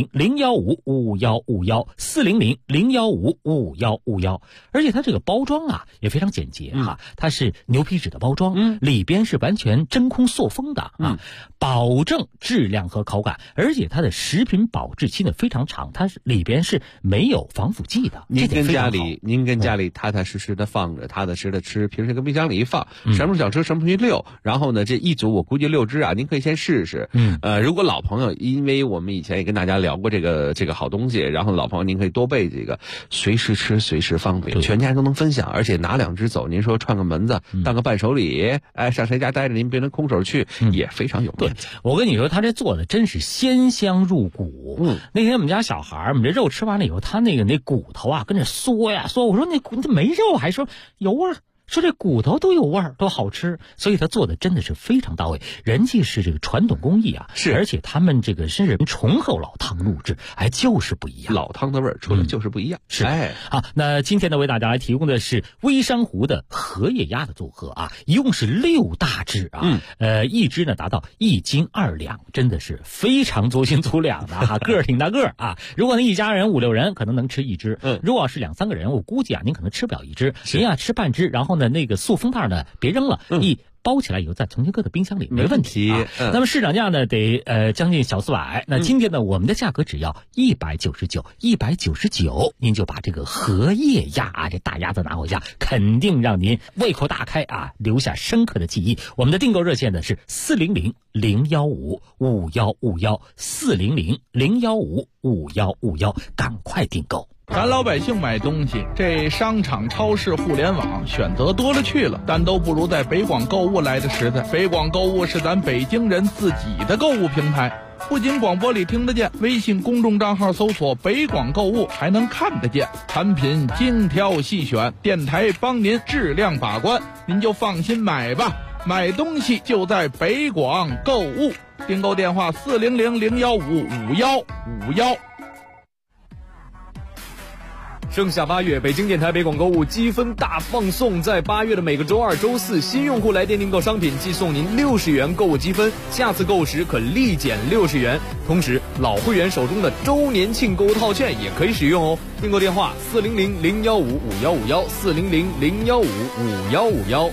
400-015-5151，400-015-5151。而且它这个包装啊也非常简洁哈，它是牛皮纸的包装，里边是完全真空塑封的啊，保证质量和口感，而且它的食品保质期呢非常长，它里边是没有防腐剂的。 您跟家里踏踏实实的放着，踏踏实实的吃，平时跟冰箱里一放，什么时候想吃什么时候去溜。然后呢，这一组我估计6只啊，您可以先试试。如果老朋友，因为我们以前也跟大家聊过这个好东西，然后老朋友您可以多备几个，随时吃随时方便，全家人都能分享，而且拿2只走，您说串个门子当个伴手礼，上谁家待着您别能空手去，也非常有面子。 我跟你说，他这做的真是鲜香入骨。那天我们家小孩，我们这肉吃完了以后，他那骨头啊跟着嗦呀嗦，我说那没肉，还说有味儿。说这骨头都有味儿，都好吃，所以他做的真的是非常到位。人家是这个传统工艺啊， 是， 而且他们这个是醇厚老汤录制，就是不一样， 老汤的味儿出来就是不一样。 是，好，那今天呢为大家来提供的是微山湖的荷叶鸭的组合啊，一共是6大只啊，一只呢达到1斤2两，真的是非常足斤足两的哈，个儿挺大个儿啊。如果您一家人5、6人，可能能吃1只，如果是2、3个人，我估计啊您可能吃不了1只，您啊吃半只，然后呢那个塑封袋呢别扔了，包起来以后再重新搁到冰箱里，没问题。那么市场价呢得将近小400，那今天呢我们的价格只要199，您就把这个荷叶鸭啊这大鸭子拿回家，肯定让您胃口大开啊，留下深刻的记忆。我们的订购热线呢是400-015-5151，400-015-5151，赶快订购。 咱老百姓买东西，这商场、超市、互联网选择多了去了，但都不如在北广购物来的实在。北广购物是咱北京人自己的购物平台，不仅广播里听得见，微信公众账号搜索北广购物还能看得见，产品精挑细选，电台帮您质量把关，您就放心买吧。买东西就在北广购物，订购电话400-015-5151。 盛夏8月，北京电台北广购物积分大放送，在8月的每个周2、周4，新用户来电订购商品，即送您60元购物积分，下次购时可立减60元。同时，老会员手中的周年庆购物套券也可以使用哦。订购电话400-015-5151，400-015-5151。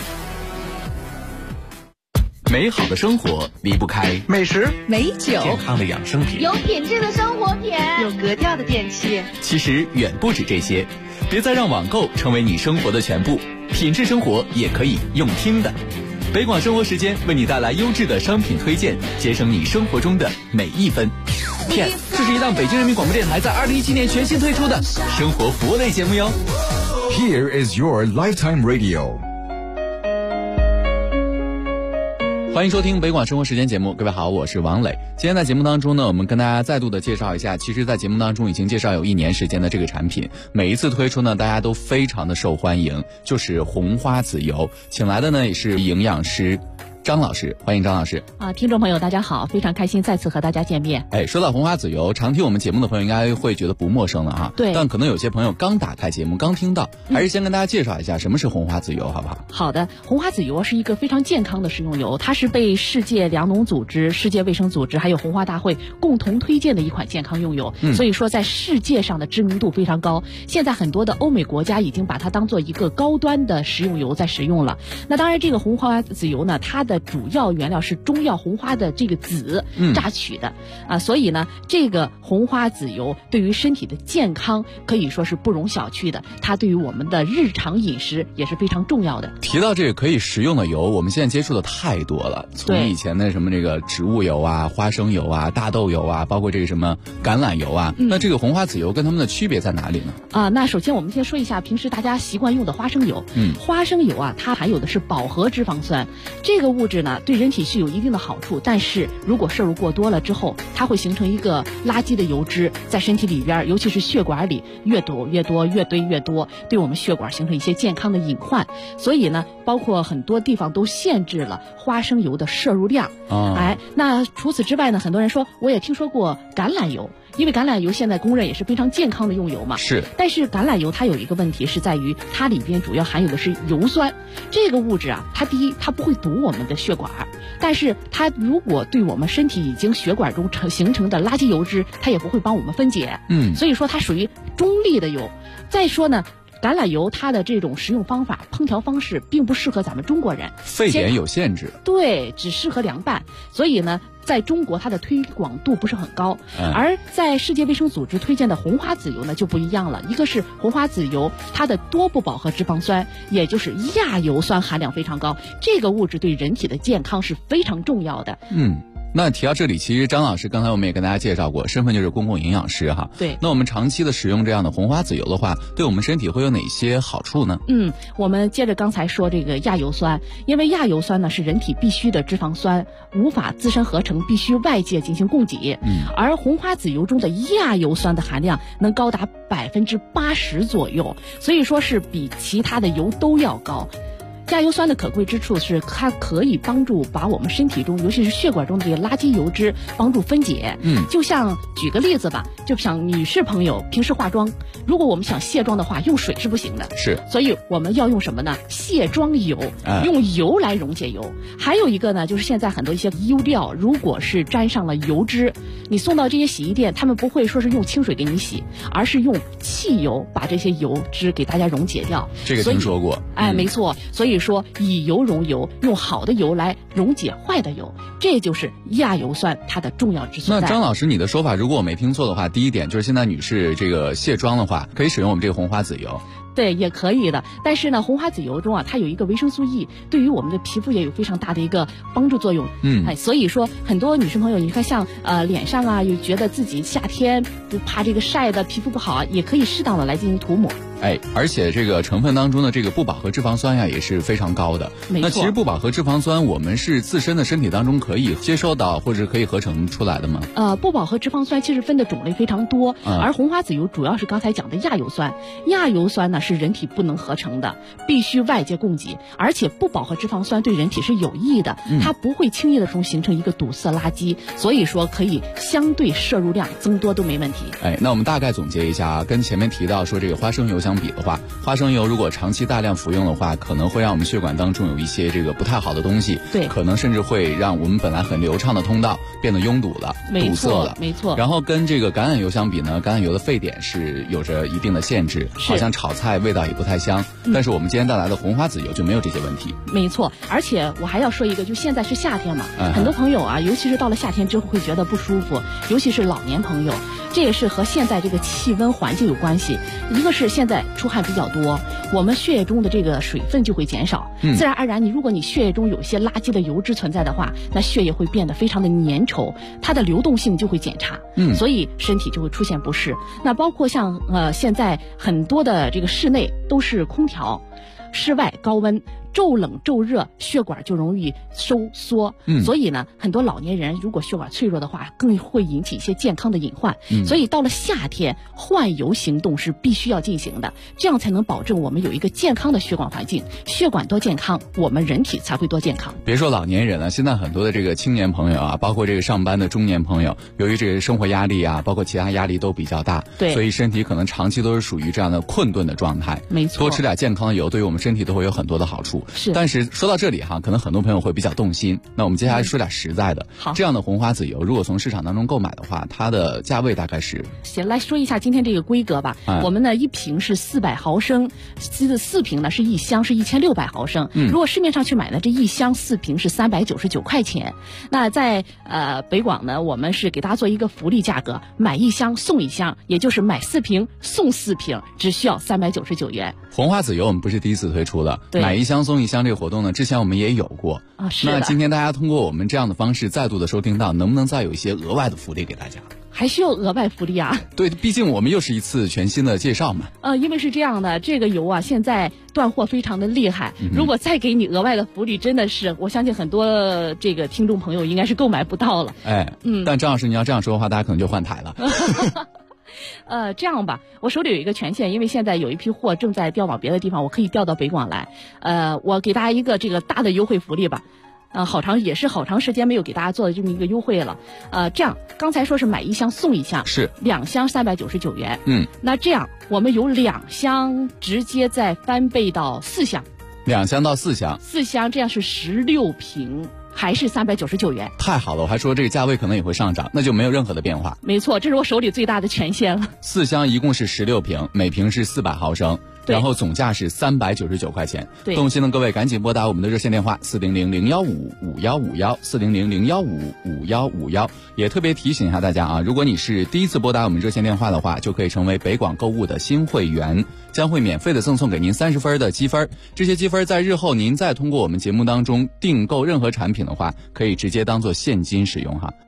美好的生活离不开美食、 美酒、 健康的养生品、 有品质的生活品、 有格调的电器。 其实远不止这些，别再让网购成为你生活的全部，品质生活也可以用听的。北广生活时间为你带来优质的商品推荐，节省你生活中的每一分。这是一档北京人民广播电台在2017年全新推出的生活服务类节目哟。 Here is your lifetime radio。 欢迎收听北广生活时间节目，各位好，我是王磊。今天在节目当中呢，我们跟大家再度的介绍一下，其实在节目当中已经介绍有1年时间的这个产品，每一次推出呢，大家都非常的受欢迎，就是红花籽油。请来的呢也是营养师张老师，欢迎张老师啊！听众朋友大家好，非常开心再次和大家见面。 说到红花籽油，常听我们节目的朋友应该会觉得不陌生了哈。 对， 但可能有些朋友刚打开节目刚听到，还是先跟大家介绍一下什么是红花籽油好不好？ 好的，红花籽油是一个非常健康的食用油，它是被世界粮农组织、世界卫生组织还有红花大会共同推荐的一款健康用油，所以说在世界上的知名度非常高。现在很多的欧美国家已经把它当做一个高端的食用油在使用了。那当然这个红花籽油呢，它的的主要原料是中药红花的这个籽榨取的所以呢，这个红花籽油对于身体的健康可以说是不容小觑的，它对于我们的日常饮食也是非常重要的。 提到这个可以食用的油，我们现在接触的太多了，从以前的什么这个植物油啊、花生油啊、大豆油啊，包括这个什么橄榄油啊，那这个红花籽油跟它们的区别在哪里呢？ 那首先我们先说一下平时大家习惯用的花生油。花生油它含有的是饱和脂肪酸，这个物质呢对人体是有一定的好处，但是如果摄入过多了之后，它会形成一个垃圾的油脂在身体里边，尤其是血管里越堆越多，对我们血管形成一些健康的隐患。所以呢，包括很多地方都限制了花生油的摄入量。那除此之外呢，很多人说我也听说过橄榄油，因为橄榄油现在公认也是非常健康的用油嘛。 是。 但是橄榄油它有一个问题是在于它里边主要含有的是油酸，这个物质它第一它不会堵我们的血管，但是它如果对我们身体已经血管中形成的垃圾油脂，它也不会帮我们分解。所以说它属于中立的油。再说呢，橄榄油它的这种食用方法、烹调方式并不适合咱们中国人， 沸点有限制。 对，只适合凉拌。所以呢，在中国它的推广度不是很高。而在世界卫生组织推荐的红花籽油呢就不一样了，一个是红花籽油它的多不饱和脂肪酸，也就是亚油酸含量非常高，这个物质对人体的健康是非常重要的。 那提到这里，其实张老师刚才我们也跟大家介绍过，身份就是公共营养师哈。 对。 那我们长期的使用这样的红花籽油的话，对我们身体会有哪些好处呢？ 我们接着刚才说这个亚油酸，因为亚油酸呢是人体必需的脂肪酸，无法自身合成，必须外界进行供给。而红花籽油中的亚油酸的含量能高达80%左右，所以说是比其他的油都要高。亚油酸的可贵之处是它可以帮助把我们身体中尤其是血管中的这个垃圾油脂帮助分解。就像举个例子吧，就像女士朋友平时化妆，如果我们想卸妆的话，用水是不行的， 是， 所以我们要用什么呢？卸妆油，用油来溶解油。还有一个呢，就是现在很多一些衣料，如果是沾上了油脂，你送到这些洗衣店，他们不会说是用清水给你洗，而是用汽油把这些油脂给大家溶解掉。 这个听说过。 没错，所以说以油溶油，用好的油来溶解坏的油，这就是亚油酸它的重要之所在。 那张老师，你的说法如果我没听错的话，第一点就是现在女士这个卸妆的话，可以使用我们这个红花籽油。 对，也可以的。但是呢，红花籽油中它有一个维生素 E， 对于我们的皮肤也有非常大的一个帮助作用。所以说很多女生朋友，你看像脸上又觉得自己夏天不怕这个晒的皮肤不好，也可以适当的来进行涂抹。 而且这个成分当中的这个不饱和脂肪酸也是非常高的。 没错。 那其实不饱和脂肪酸我们是自身的身体当中可以接收到或者可以合成出来的吗？ 不饱和脂肪酸其实分的种类非常多，而红花籽油主要是刚才讲的亚油酸。亚油酸呢是人体不能合成的，必须外界供给，而且不饱和脂肪酸对人体是有益的，它不会轻易的中形成一个堵塞垃圾，所以说可以相对摄入量增多都没问题。 那我们大概总结一下跟前面提到说这个花生油相比的话，花生油如果长期大量服用的话，可能会让我们血管当中有一些这个不太好的东西， 对， 可能甚至会让我们本来很流畅的通道变得拥堵了，堵塞了。 没错。 然后跟这个橄榄油相比呢，橄榄油的沸点是有着一定的限制，好像炒菜味道也不太香。但是我们今天带来的红花籽油就没有这些问题。 没错。而且我还要说一个，就现在是夏天嘛，很多朋友尤其是到了夏天之后会觉得不舒服，尤其是老年朋友，这也是和现在这个气温环境有关系。一个是现在出汗比较多，我们血液中的这个水分就会减少，自然而然如果你血液中有些垃圾的油脂存在的话，那血液会变得非常的粘稠，它的流动性就会减差，所以身体就会出现不适。那包括像现在很多的这个室内都是空调，室外高温，骤冷骤热，血管就容易收缩，所以呢，很多老年人如果血管脆弱的话，更会引起一些健康的隐患。所以到了夏天，换油行动是必须要进行的，这样才能保证我们有一个健康的血管环境。血管多健康，我们人体才会多健康。 别说老年人了，现在很多的这个青年朋友包括这个上班的中年朋友，由于这个生活压力包括其他压力都比较大， 对， 所以身体可能长期都是属于这样的困顿的状态。 没错。 多吃点健康的油，对于我们身体都会有很多的好处。 是，但是说到这里哈，可能很多朋友会比较动心。那我们接下来说点实在的。好，这样的红花籽油，如果从市场当中购买的话，它的价位大概是？ 行，来说一下今天这个规格吧。我们呢一瓶是400毫升，4瓶呢是一箱是1600毫升。如果市面上去买呢，这一箱4瓶是399块钱。那在北广呢，我们是给大家做一个福利价格，买一箱送一箱，也就是买4瓶送4瓶，只需要399元。 红花籽油我们不是第一次推出的，买一箱送一箱这个活动呢，之前我们也有过啊。是那今天大家通过我们这样的方式再度的收听到，能不能再有一些额外的福利给大家？ 还需要额外福利啊？ 对，毕竟我们又是一次全新的介绍嘛。 因为是这样的，这个油啊现在断货非常的厉害，如果再给你额外的福利，真的是我相信很多这个听众朋友应该是购买不到了。 但张老师你要这样说的话，大家可能就换台了。 这样吧，我手里有一个权限，因为现在有一批货正在调往别的地方，我可以调到北广来。我给大家一个这个大的优惠福利吧。好长时间没有给大家做的这么一个优惠了。这样刚才说是买一箱送一箱， 是 2箱399元。那这样我们有2箱直接再翻倍到4箱 ，2箱到4箱 ，4箱这样是16瓶。还是399元， 太好了！我还说这个价位可能也会上涨，那就没有任何的变化。 没错，这是我手里最大的权限了。 4箱一共是16瓶，每瓶是400毫升，然后总价是399块钱。动心的各位赶紧拨打我们的热线电话400-015-5151，400-015-5151。也特别提醒一下大家啊，如果你是第一次拨打我们热线电话的话，就可以成为北广购物的新会员，将会免费的赠送给您30分的积分。这些积分在日后您再通过我们节目当中订购任何产品的话，可以直接当做现金使用哈。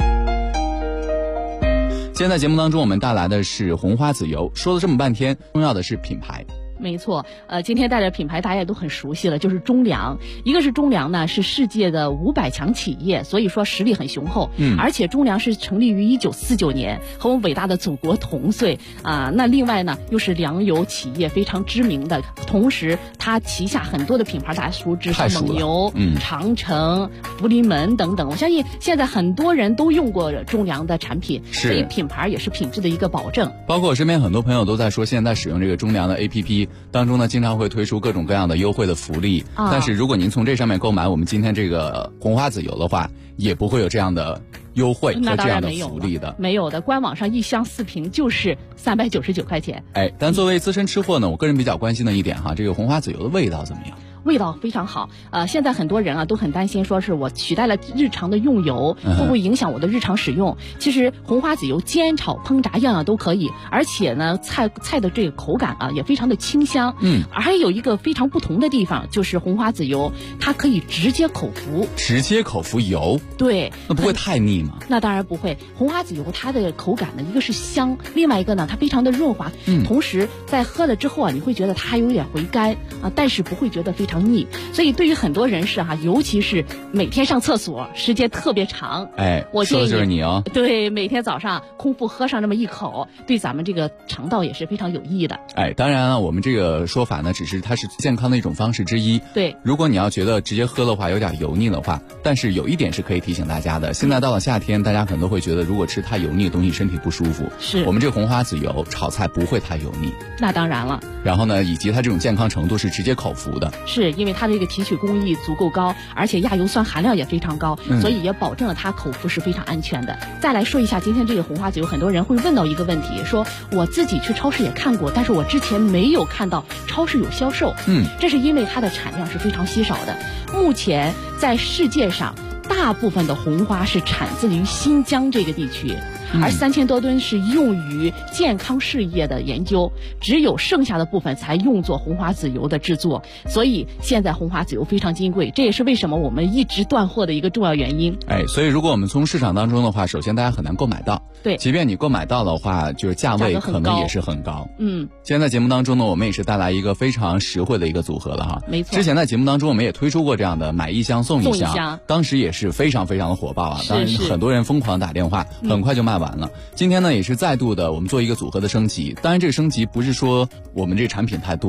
今天在节目当中我们带来的是红花籽油，说了这么半天，重要的是品牌。 没错，今天带着品牌大家也都很熟悉了，就是中粮。一个是中粮呢，是世界的500强企业，所以说实力很雄厚。而且中粮是成立于1949年，和我们伟大的祖国同岁啊。那另外呢，又是粮油企业非常知名的，同时它旗下很多的品牌大家熟知，像蒙牛、长城、福临门等等。我相信现在很多人都用过中粮的产品，所以品牌也是品质的一个保证。 包括我身边很多朋友都在说，现在使用这个中粮的 APP。当中呢，经常会推出各种各样的优惠的福利，但是如果您从这上面购买我们今天这个红花籽油的话，也不会有这样的优惠和这样的福利的。 没有的，官网上一箱4瓶就是399块钱。 但作为资深吃货呢，我个人比较关心的一点哈，这个红花籽油的味道怎么样？ 味道非常好，现在很多人啊都很担心，说是我取代了日常的用油，会不会影响我的日常使用？其实红花籽油煎炒烹炸样样都可以，而且呢菜的这个口感啊也非常的清香。还有一个非常不同的地方，就是红花籽油它可以直接口服。 直接口服油？ 对。 那不会太腻吗？ 那当然不会，红花籽油它的口感呢，一个是香，另外一个呢它非常的润滑，同时在喝了之后啊，你会觉得它还有点回甘啊，但是不会觉得非常腻。所以对于很多人士哈，尤其是每天上厕所时间特别长，我建议说的就是你哦。 对，每天早上空腹喝上这么一口，对咱们这个肠道也是非常有益的。 当然了，我们这个说法呢，只是它是健康的一种方式之一。 对， 如果你要觉得直接喝的话有点油腻的话，但是有一点是可以提醒大家的，现在到了夏天，大家可能都会觉得如果吃太油腻的东西身体不舒服。 是我们这个红花籽油炒菜不会太油腻。 那当然了。 然后呢，以及它这种健康程度是直接口服的。 是因为它这个提取工艺足够高，而且亚油酸含量也非常高，所以也保证了它口服是非常安全的。再来说一下今天这个红花籽油，很多人会问到一个问题，说我自己去超市也看过，但是我之前没有看到超市有销售。这是因为它的产量是非常稀少的。目前在世界上大部分的红花是产自于新疆这个地区，而3000多吨是用于健康事业的研究，只有剩下的部分才用作红花籽油的制作。所以现在红花籽油非常金贵，这也是为什么我们一直断货的一个重要原因。 所以如果我们从市场当中的话，首先大家很难购买到。 对， 即便你购买到的话，就是价位可能也是很高。今天在节目当中呢，我们也是带来一个非常实惠的一个组合了哈。 没错。 之前在节目当中我们也推出过这样的买一箱送一箱，当时也是非常非常的火爆啊。当然很多人疯狂打电话，很快就卖完了。今天呢也是再度的我们做一个组合的升级，当然这个升级不是说我们这个产品太多，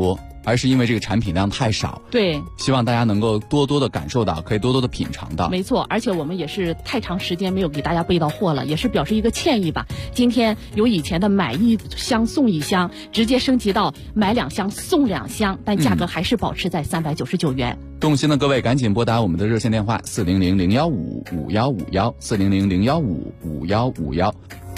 而是因为这个产品量太少。 对， 希望大家能够多多的感受到，可以多多的品尝到。 没错，而且我们也是太长时间没有给大家备到货了，也是表示一个歉意吧。今天由以前的买1箱送1箱，直接升级到买2箱送2箱，但价格还是保持在399元。 动心的各位赶紧拨打我们的热线电话400-015-5151，400-015-5151。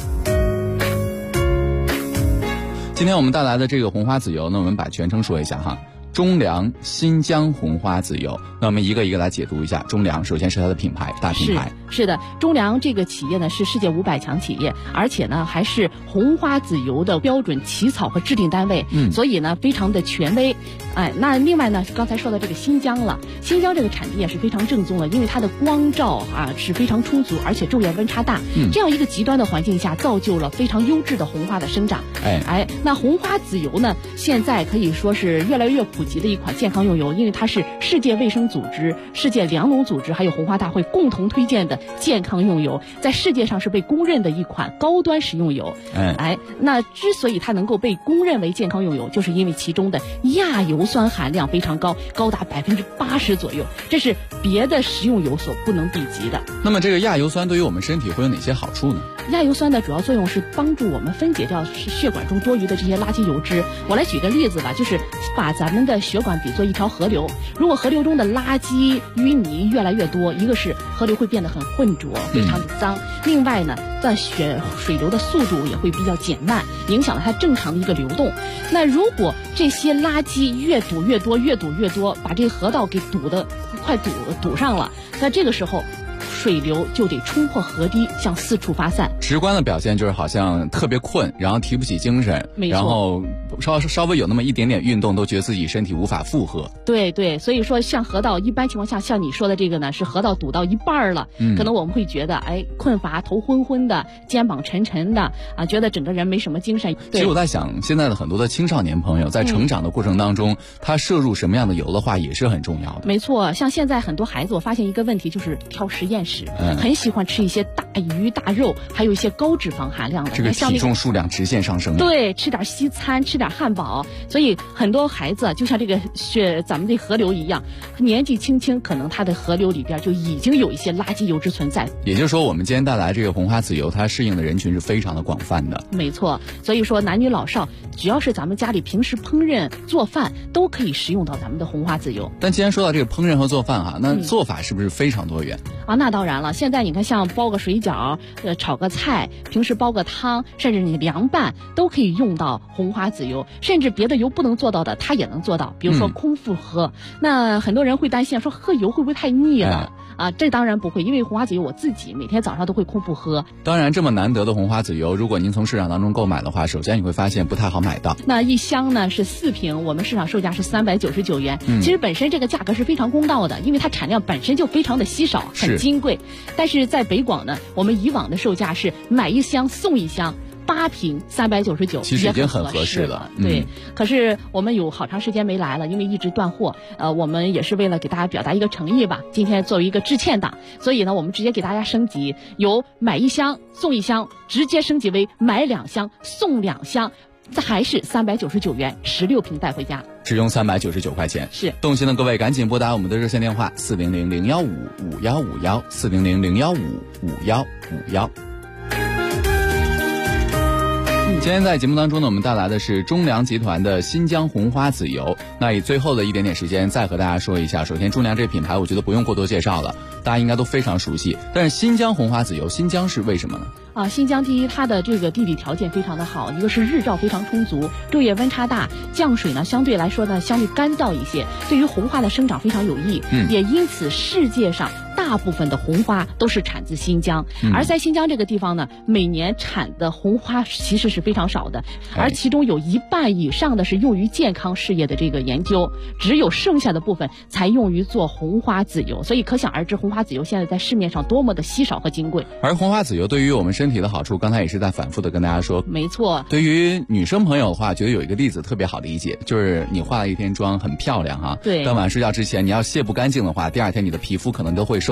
今天我们带来的这个红花籽油呢，我们把全称说一下哈。中粮新疆红花籽油，那我们一个一个来解读一下。中粮首先是它的品牌，大品牌。 是的，中粮这个企业呢是世界500强企业，而且呢还是红花籽油的标准起草和制定单位，所以呢非常的权威。那另外呢，刚才说的这个新疆了，新疆这个产地也是非常正宗的，因为它的光照是非常充足，而且昼夜温差大，这样一个极端的环境下，造就了非常优质的红花的生长。那红花籽油呢，现在可以说是越来越普及的一款健康用油，因为它是世界卫生组织、世界粮农组织还有红花大会共同推荐的健康用油，在世界上是被公认的一款高端食用油。那之所以它能够被公认为健康用油，就是因为其中的亚油酸含量非常高，高达80%左右，这是别的食用油所不能比及的。 那么这个亚油酸对于我们身体会有哪些好处呢？ 亚油酸的主要作用是帮助我们分解掉血管中多余的这些垃圾油脂。我来举个例子吧，就是把咱们的血管比作一条河流，如果河流中的垃圾淤泥越来越多，一个是河流会变得很浑浊，非常的脏，另外呢在水流的速度也会比较减慢，影响了它正常的一个流动。那如果这些垃圾越堵越多，把这个河道给快堵上了，那这个时候水流就得冲破河堤向四处发散。 直观的表现就是好像特别困，然后提不起精神，然后稍微有那么一点点运动都觉得自己身体无法负荷。 对，所以说像河道一般情况下，像你说的这个呢，是河道堵到一半了，可能我们会觉得困乏，头昏昏的，肩膀沉沉的觉得整个人没什么精神。 其实我在想，现在的很多的青少年朋友在成长的过程当中，他摄入什么样的油的话也是很重要的。 没错，像现在很多孩子，我发现一个问题就是挑实验室，很喜欢吃一些大鱼大肉，还有一些高脂肪含量的， 这个体重数量直线上升。 对，吃点西餐，吃点汉堡，所以很多孩子就像这个咱们的河流一样，年纪轻轻可能他的河流里边就已经有一些垃圾油脂存在。 也就是说，我们今天带来这个红花籽油，它适应的人群是非常的广泛的。 没错，所以说男女老少，只要是咱们家里平时烹饪做饭，都可以食用到咱们的红花籽油。 但既然说到这个烹饪和做饭那做法是不是非常多元那当然了，现在你看像包个水饺，炒个菜，平时煲个汤，甚至你凉拌都可以用到红花籽油，甚至别的油不能做到的它也能做到，比如说空腹喝。那很多人会担心说喝油会不会太腻了这当然不会，因为红花籽油我自己每天早上都会空腹喝。 当然这么难得的红花籽油，如果您从市场当中购买的话，首先你会发现不太好买到。 那一箱呢是4瓶，我们市场售价是399元。其实本身这个价格是非常公道的，因为它产量本身就非常的稀少，很金贵。但是在北广呢，我们以往的售价是买1箱送1箱，8瓶399， 其实已经很合适了。 对，可是我们有好长时间没来了，因为一直断货。我们也是为了给大家表达一个诚意吧，今天作为一个致歉档，所以呢，我们直接给大家升级，由买1箱送1箱，直接升级为买2箱送2箱，还是399元，16瓶带回家， 只用399块钱。 是， 动心的各位赶紧拨打我们的热线电话400-015-5151，400-015-5151。今天在节目当中呢，我们带来的是中粮集团的新疆红花籽油。那以最后的一点点时间再和大家说一下，首先中粮这个品牌我觉得不用过多介绍了，大家应该都非常熟悉。但是新疆红花籽油，新疆是为什么呢？ 新疆第一，它的这个地理条件非常的好，一个是日照非常充足，昼夜温差大，降水呢相对来说呢相对干燥一些，对于红花的生长非常有益。也因此世界上大部分的红花都是产自新疆，而在新疆这个地方呢，每年产的红花其实是非常少的，而其中有1半以上的是用于健康事业的这个研究，只有剩下的部分才用于做红花籽油，所以可想而知红花籽油现在在市面上多么的稀少和金贵。 而红花籽油对于我们身体的好处，刚才也是在反复的跟大家说。 没错， 对于女生朋友的话，觉得有一个例子特别好理解，就是你化了一天妆很漂亮对，当晚睡觉之前你要卸不干净的话，第2天你的皮肤可能都会受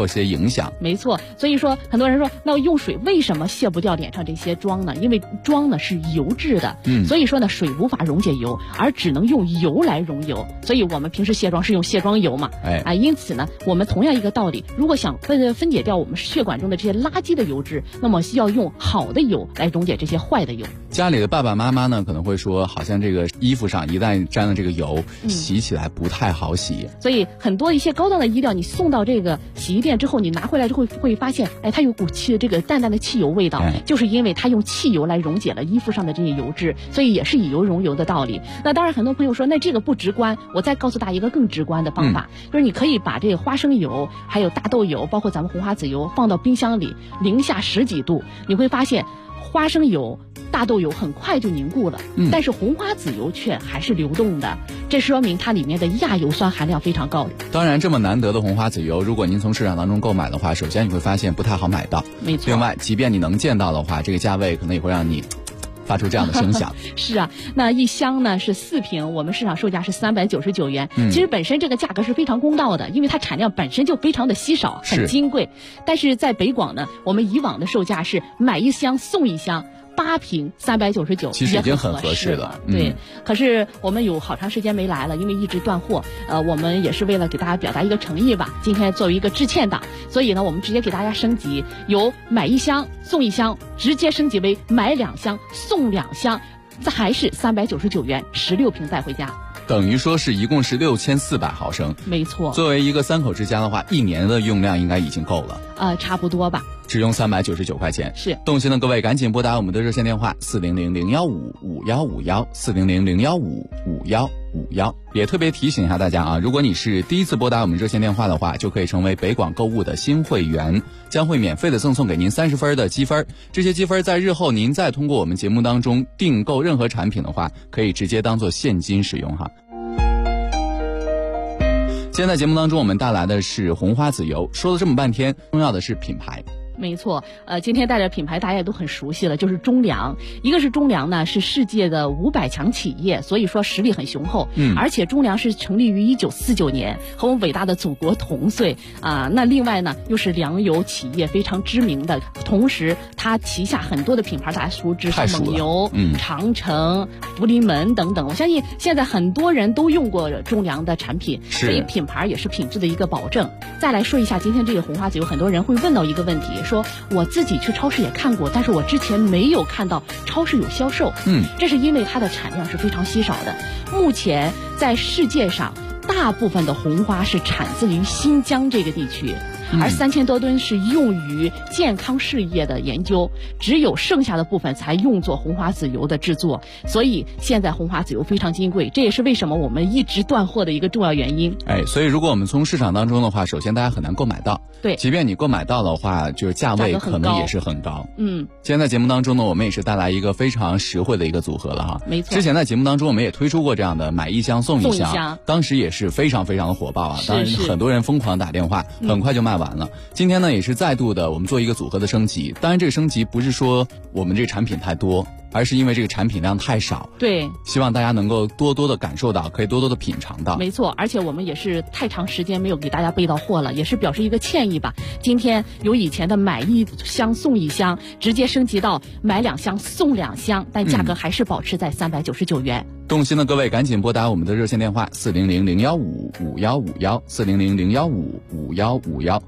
一些影响。 没错，所以说很多人说，那用水为什么卸不掉脸上这些妆呢？因为妆呢是油质的，所以说呢水无法溶解油，而只能用油来溶油。所以我们平时卸妆是用卸妆油嘛，因此呢，我们同样一个道理，如果想分解掉我们血管中的这些垃圾的油脂，那么需要用好的油来溶解这些坏的油。 家里的爸爸妈妈呢，可能会说，好像这个衣服上一旦沾了这个油，洗起来不太好洗。 所以很多一些高档的衣料，你送到这个洗衣店之后，你拿回来之后会发现，它有股这个淡淡的汽油味道，就是因为它用汽油来溶解了衣服上的这些油脂，所以也是以油溶油的道理。那当然，很多朋友说，那这个不直观，我再告诉大家一个更直观的方法，就是你可以把这个花生油、还有大豆油，包括咱们红花籽油，放到冰箱里零下10几度，你会发现花生油、大豆油很快就凝固了，但是红花籽油却还是流动的，这说明它里面的亚油酸含量非常高。 当然，这么难得的红花籽油，如果您从市场当中购买的话，首先你会发现不太好买到， 没错。 另外，即便你能见到的话，这个价位可能也会让你发出这样的声响。 是啊，那一箱呢是4瓶，我们市场售价是399元。其实本身这个价格是非常公道的，因为它产量本身就非常的稀少，很金贵。但是在北广呢，我们以往的售价是买1箱送1箱。8瓶399， 其实已经很合适了。 对，可是我们有好长时间没来了，因为一直断货。我们也是为了给大家表达一个诚意吧，今天作为一个致歉档，所以呢，我们直接给大家升级，由买1箱送1箱，直接升级为买2箱送2箱，这还是399元，16瓶带回家。 等于说是一共是6400毫升， 没错。 作为一个3口之家的话，1年的用量应该已经够了。 差不多吧。 只用399块钱。 是， 动心的各位赶紧拨打我们的热线电话400-015-5151，400-015-5151。也特别提醒一下大家啊，如果你是第一次拨打我们热线电话的话，就可以成为北广购物的新会员，将会免费的赠送给您30分的积分。这些积分在日后您再通过我们节目当中订购任何产品的话，可以直接当做现金使用哈。今天在节目当中我们带来的是红花籽油，说了这么半天，重要的是品牌。 没错，今天带着品牌大家也都很熟悉了，就是中粮。一个是中粮呢是世界的500强企业，所以说实力很雄厚。而且中粮是成立于1949年，和我们伟大的祖国同岁啊。那另外呢又是粮油企业非常知名的，同时它旗下很多的品牌大家熟知，是蒙牛、长城、福临门等等。我相信现在很多人都用过中粮的产品，所以品牌也是品质的一个保证。再来说一下今天这个红花籽油，很多人会问到一个问题，说我自己去超市也看过，但是我之前没有看到超市有销售。这是因为它的产量是非常稀少的。目前在世界上大部分的红花是产自于新疆这个地区，而3000多吨是用于健康事业的研究，只有剩下的部分才用作红花籽油的制作。所以现在红花籽油非常金贵，这也是为什么我们一直断货的一个重要原因。 所以如果我们从市场当中的话，首先大家很难购买到。 对， 即便你购买到的话，就是价位可能也是很高。今天在节目当中呢，我们也是带来一个非常实惠的一个组合了哈。 没错。 之前在节目当中我们也推出过这样的买1箱送1箱，当时也是非常非常的火爆啊。当然很多人疯狂打电话，很快就卖完了。今天呢也是再度的我们做一个组合的升级，当然这个升级不是说我们这个产品太多，而是因为这个产品量太少。 对， 希望大家能够多多的感受到，可以多多的品尝到。 没错，而且我们也是太长时间没有给大家备到货了，也是表示一个歉意吧。今天由以前的买1箱送1箱，直接升级到买2箱送2箱，但价格还是保持在399元。 动心的各位赶紧拨打我们的热线电话400-015-5151，400-015-5151。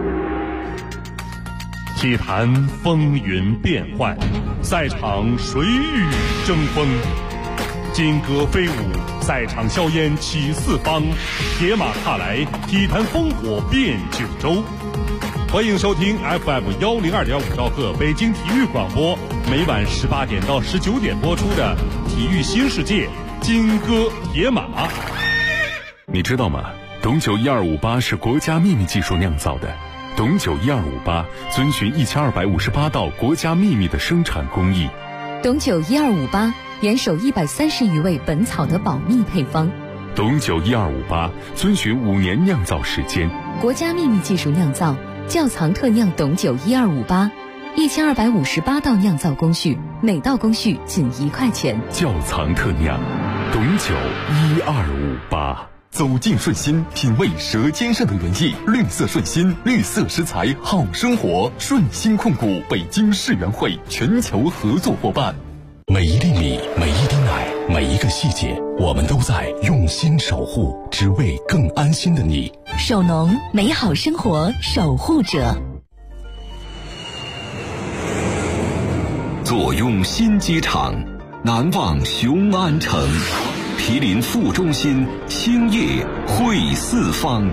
体坛风云变幻，赛场谁与争锋？金戈飞舞，赛场硝烟起四方，铁马踏来，体坛烽火遍九州。欢迎收听 FM102.5兆赫北京体育广播，每晚18点到19点播出的《体育新世界》金戈铁马。 你知道吗？董酒1258是国家秘密技术酿造的。董酒1258遵循1258道国家秘密的生产工艺。 董酒1258严守130余味本草的保密配方。 董酒1258遵循5年酿造时间， 国家秘密技术酿造，窖藏特酿董酒1258，1258道酿造工序，每道工序仅1块钱。 窖藏特酿，董酒1258。 走进顺心，品味舌尖上的原意。绿色顺心，绿色食材好生活。顺心控股北京世园会全球合作伙伴。 每一粒米，每一滴奶，每一个细节，我们都在用心守护，只为更安心的你。 首农，美好生活守护者。 坐拥新机场，难忘雄安城。毗邻副中心，兴业汇四方。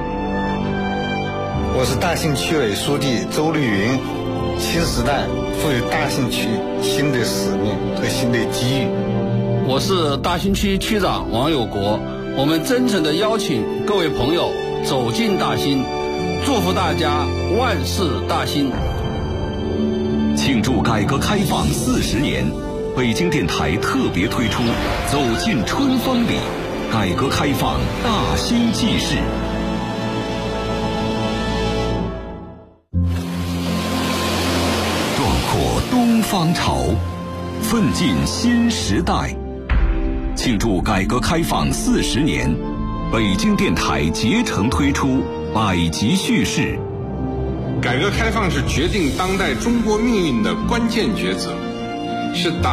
我是大兴区委书记周绿云。新时代赋予大兴区新的使命和新的机遇。 我是大兴区区长王有国。我们真诚地邀请各位朋友走进大兴，祝福大家万事大兴。 庆祝改革开放40年，北京电台特别推出《走进春风里》，改革开放大兴纪事。壮阔东方潮，奋进新时代。庆祝改革开放40年，北京电台竭诚推出百集叙事。 改革开放是决定当代中国命运的关键抉择，是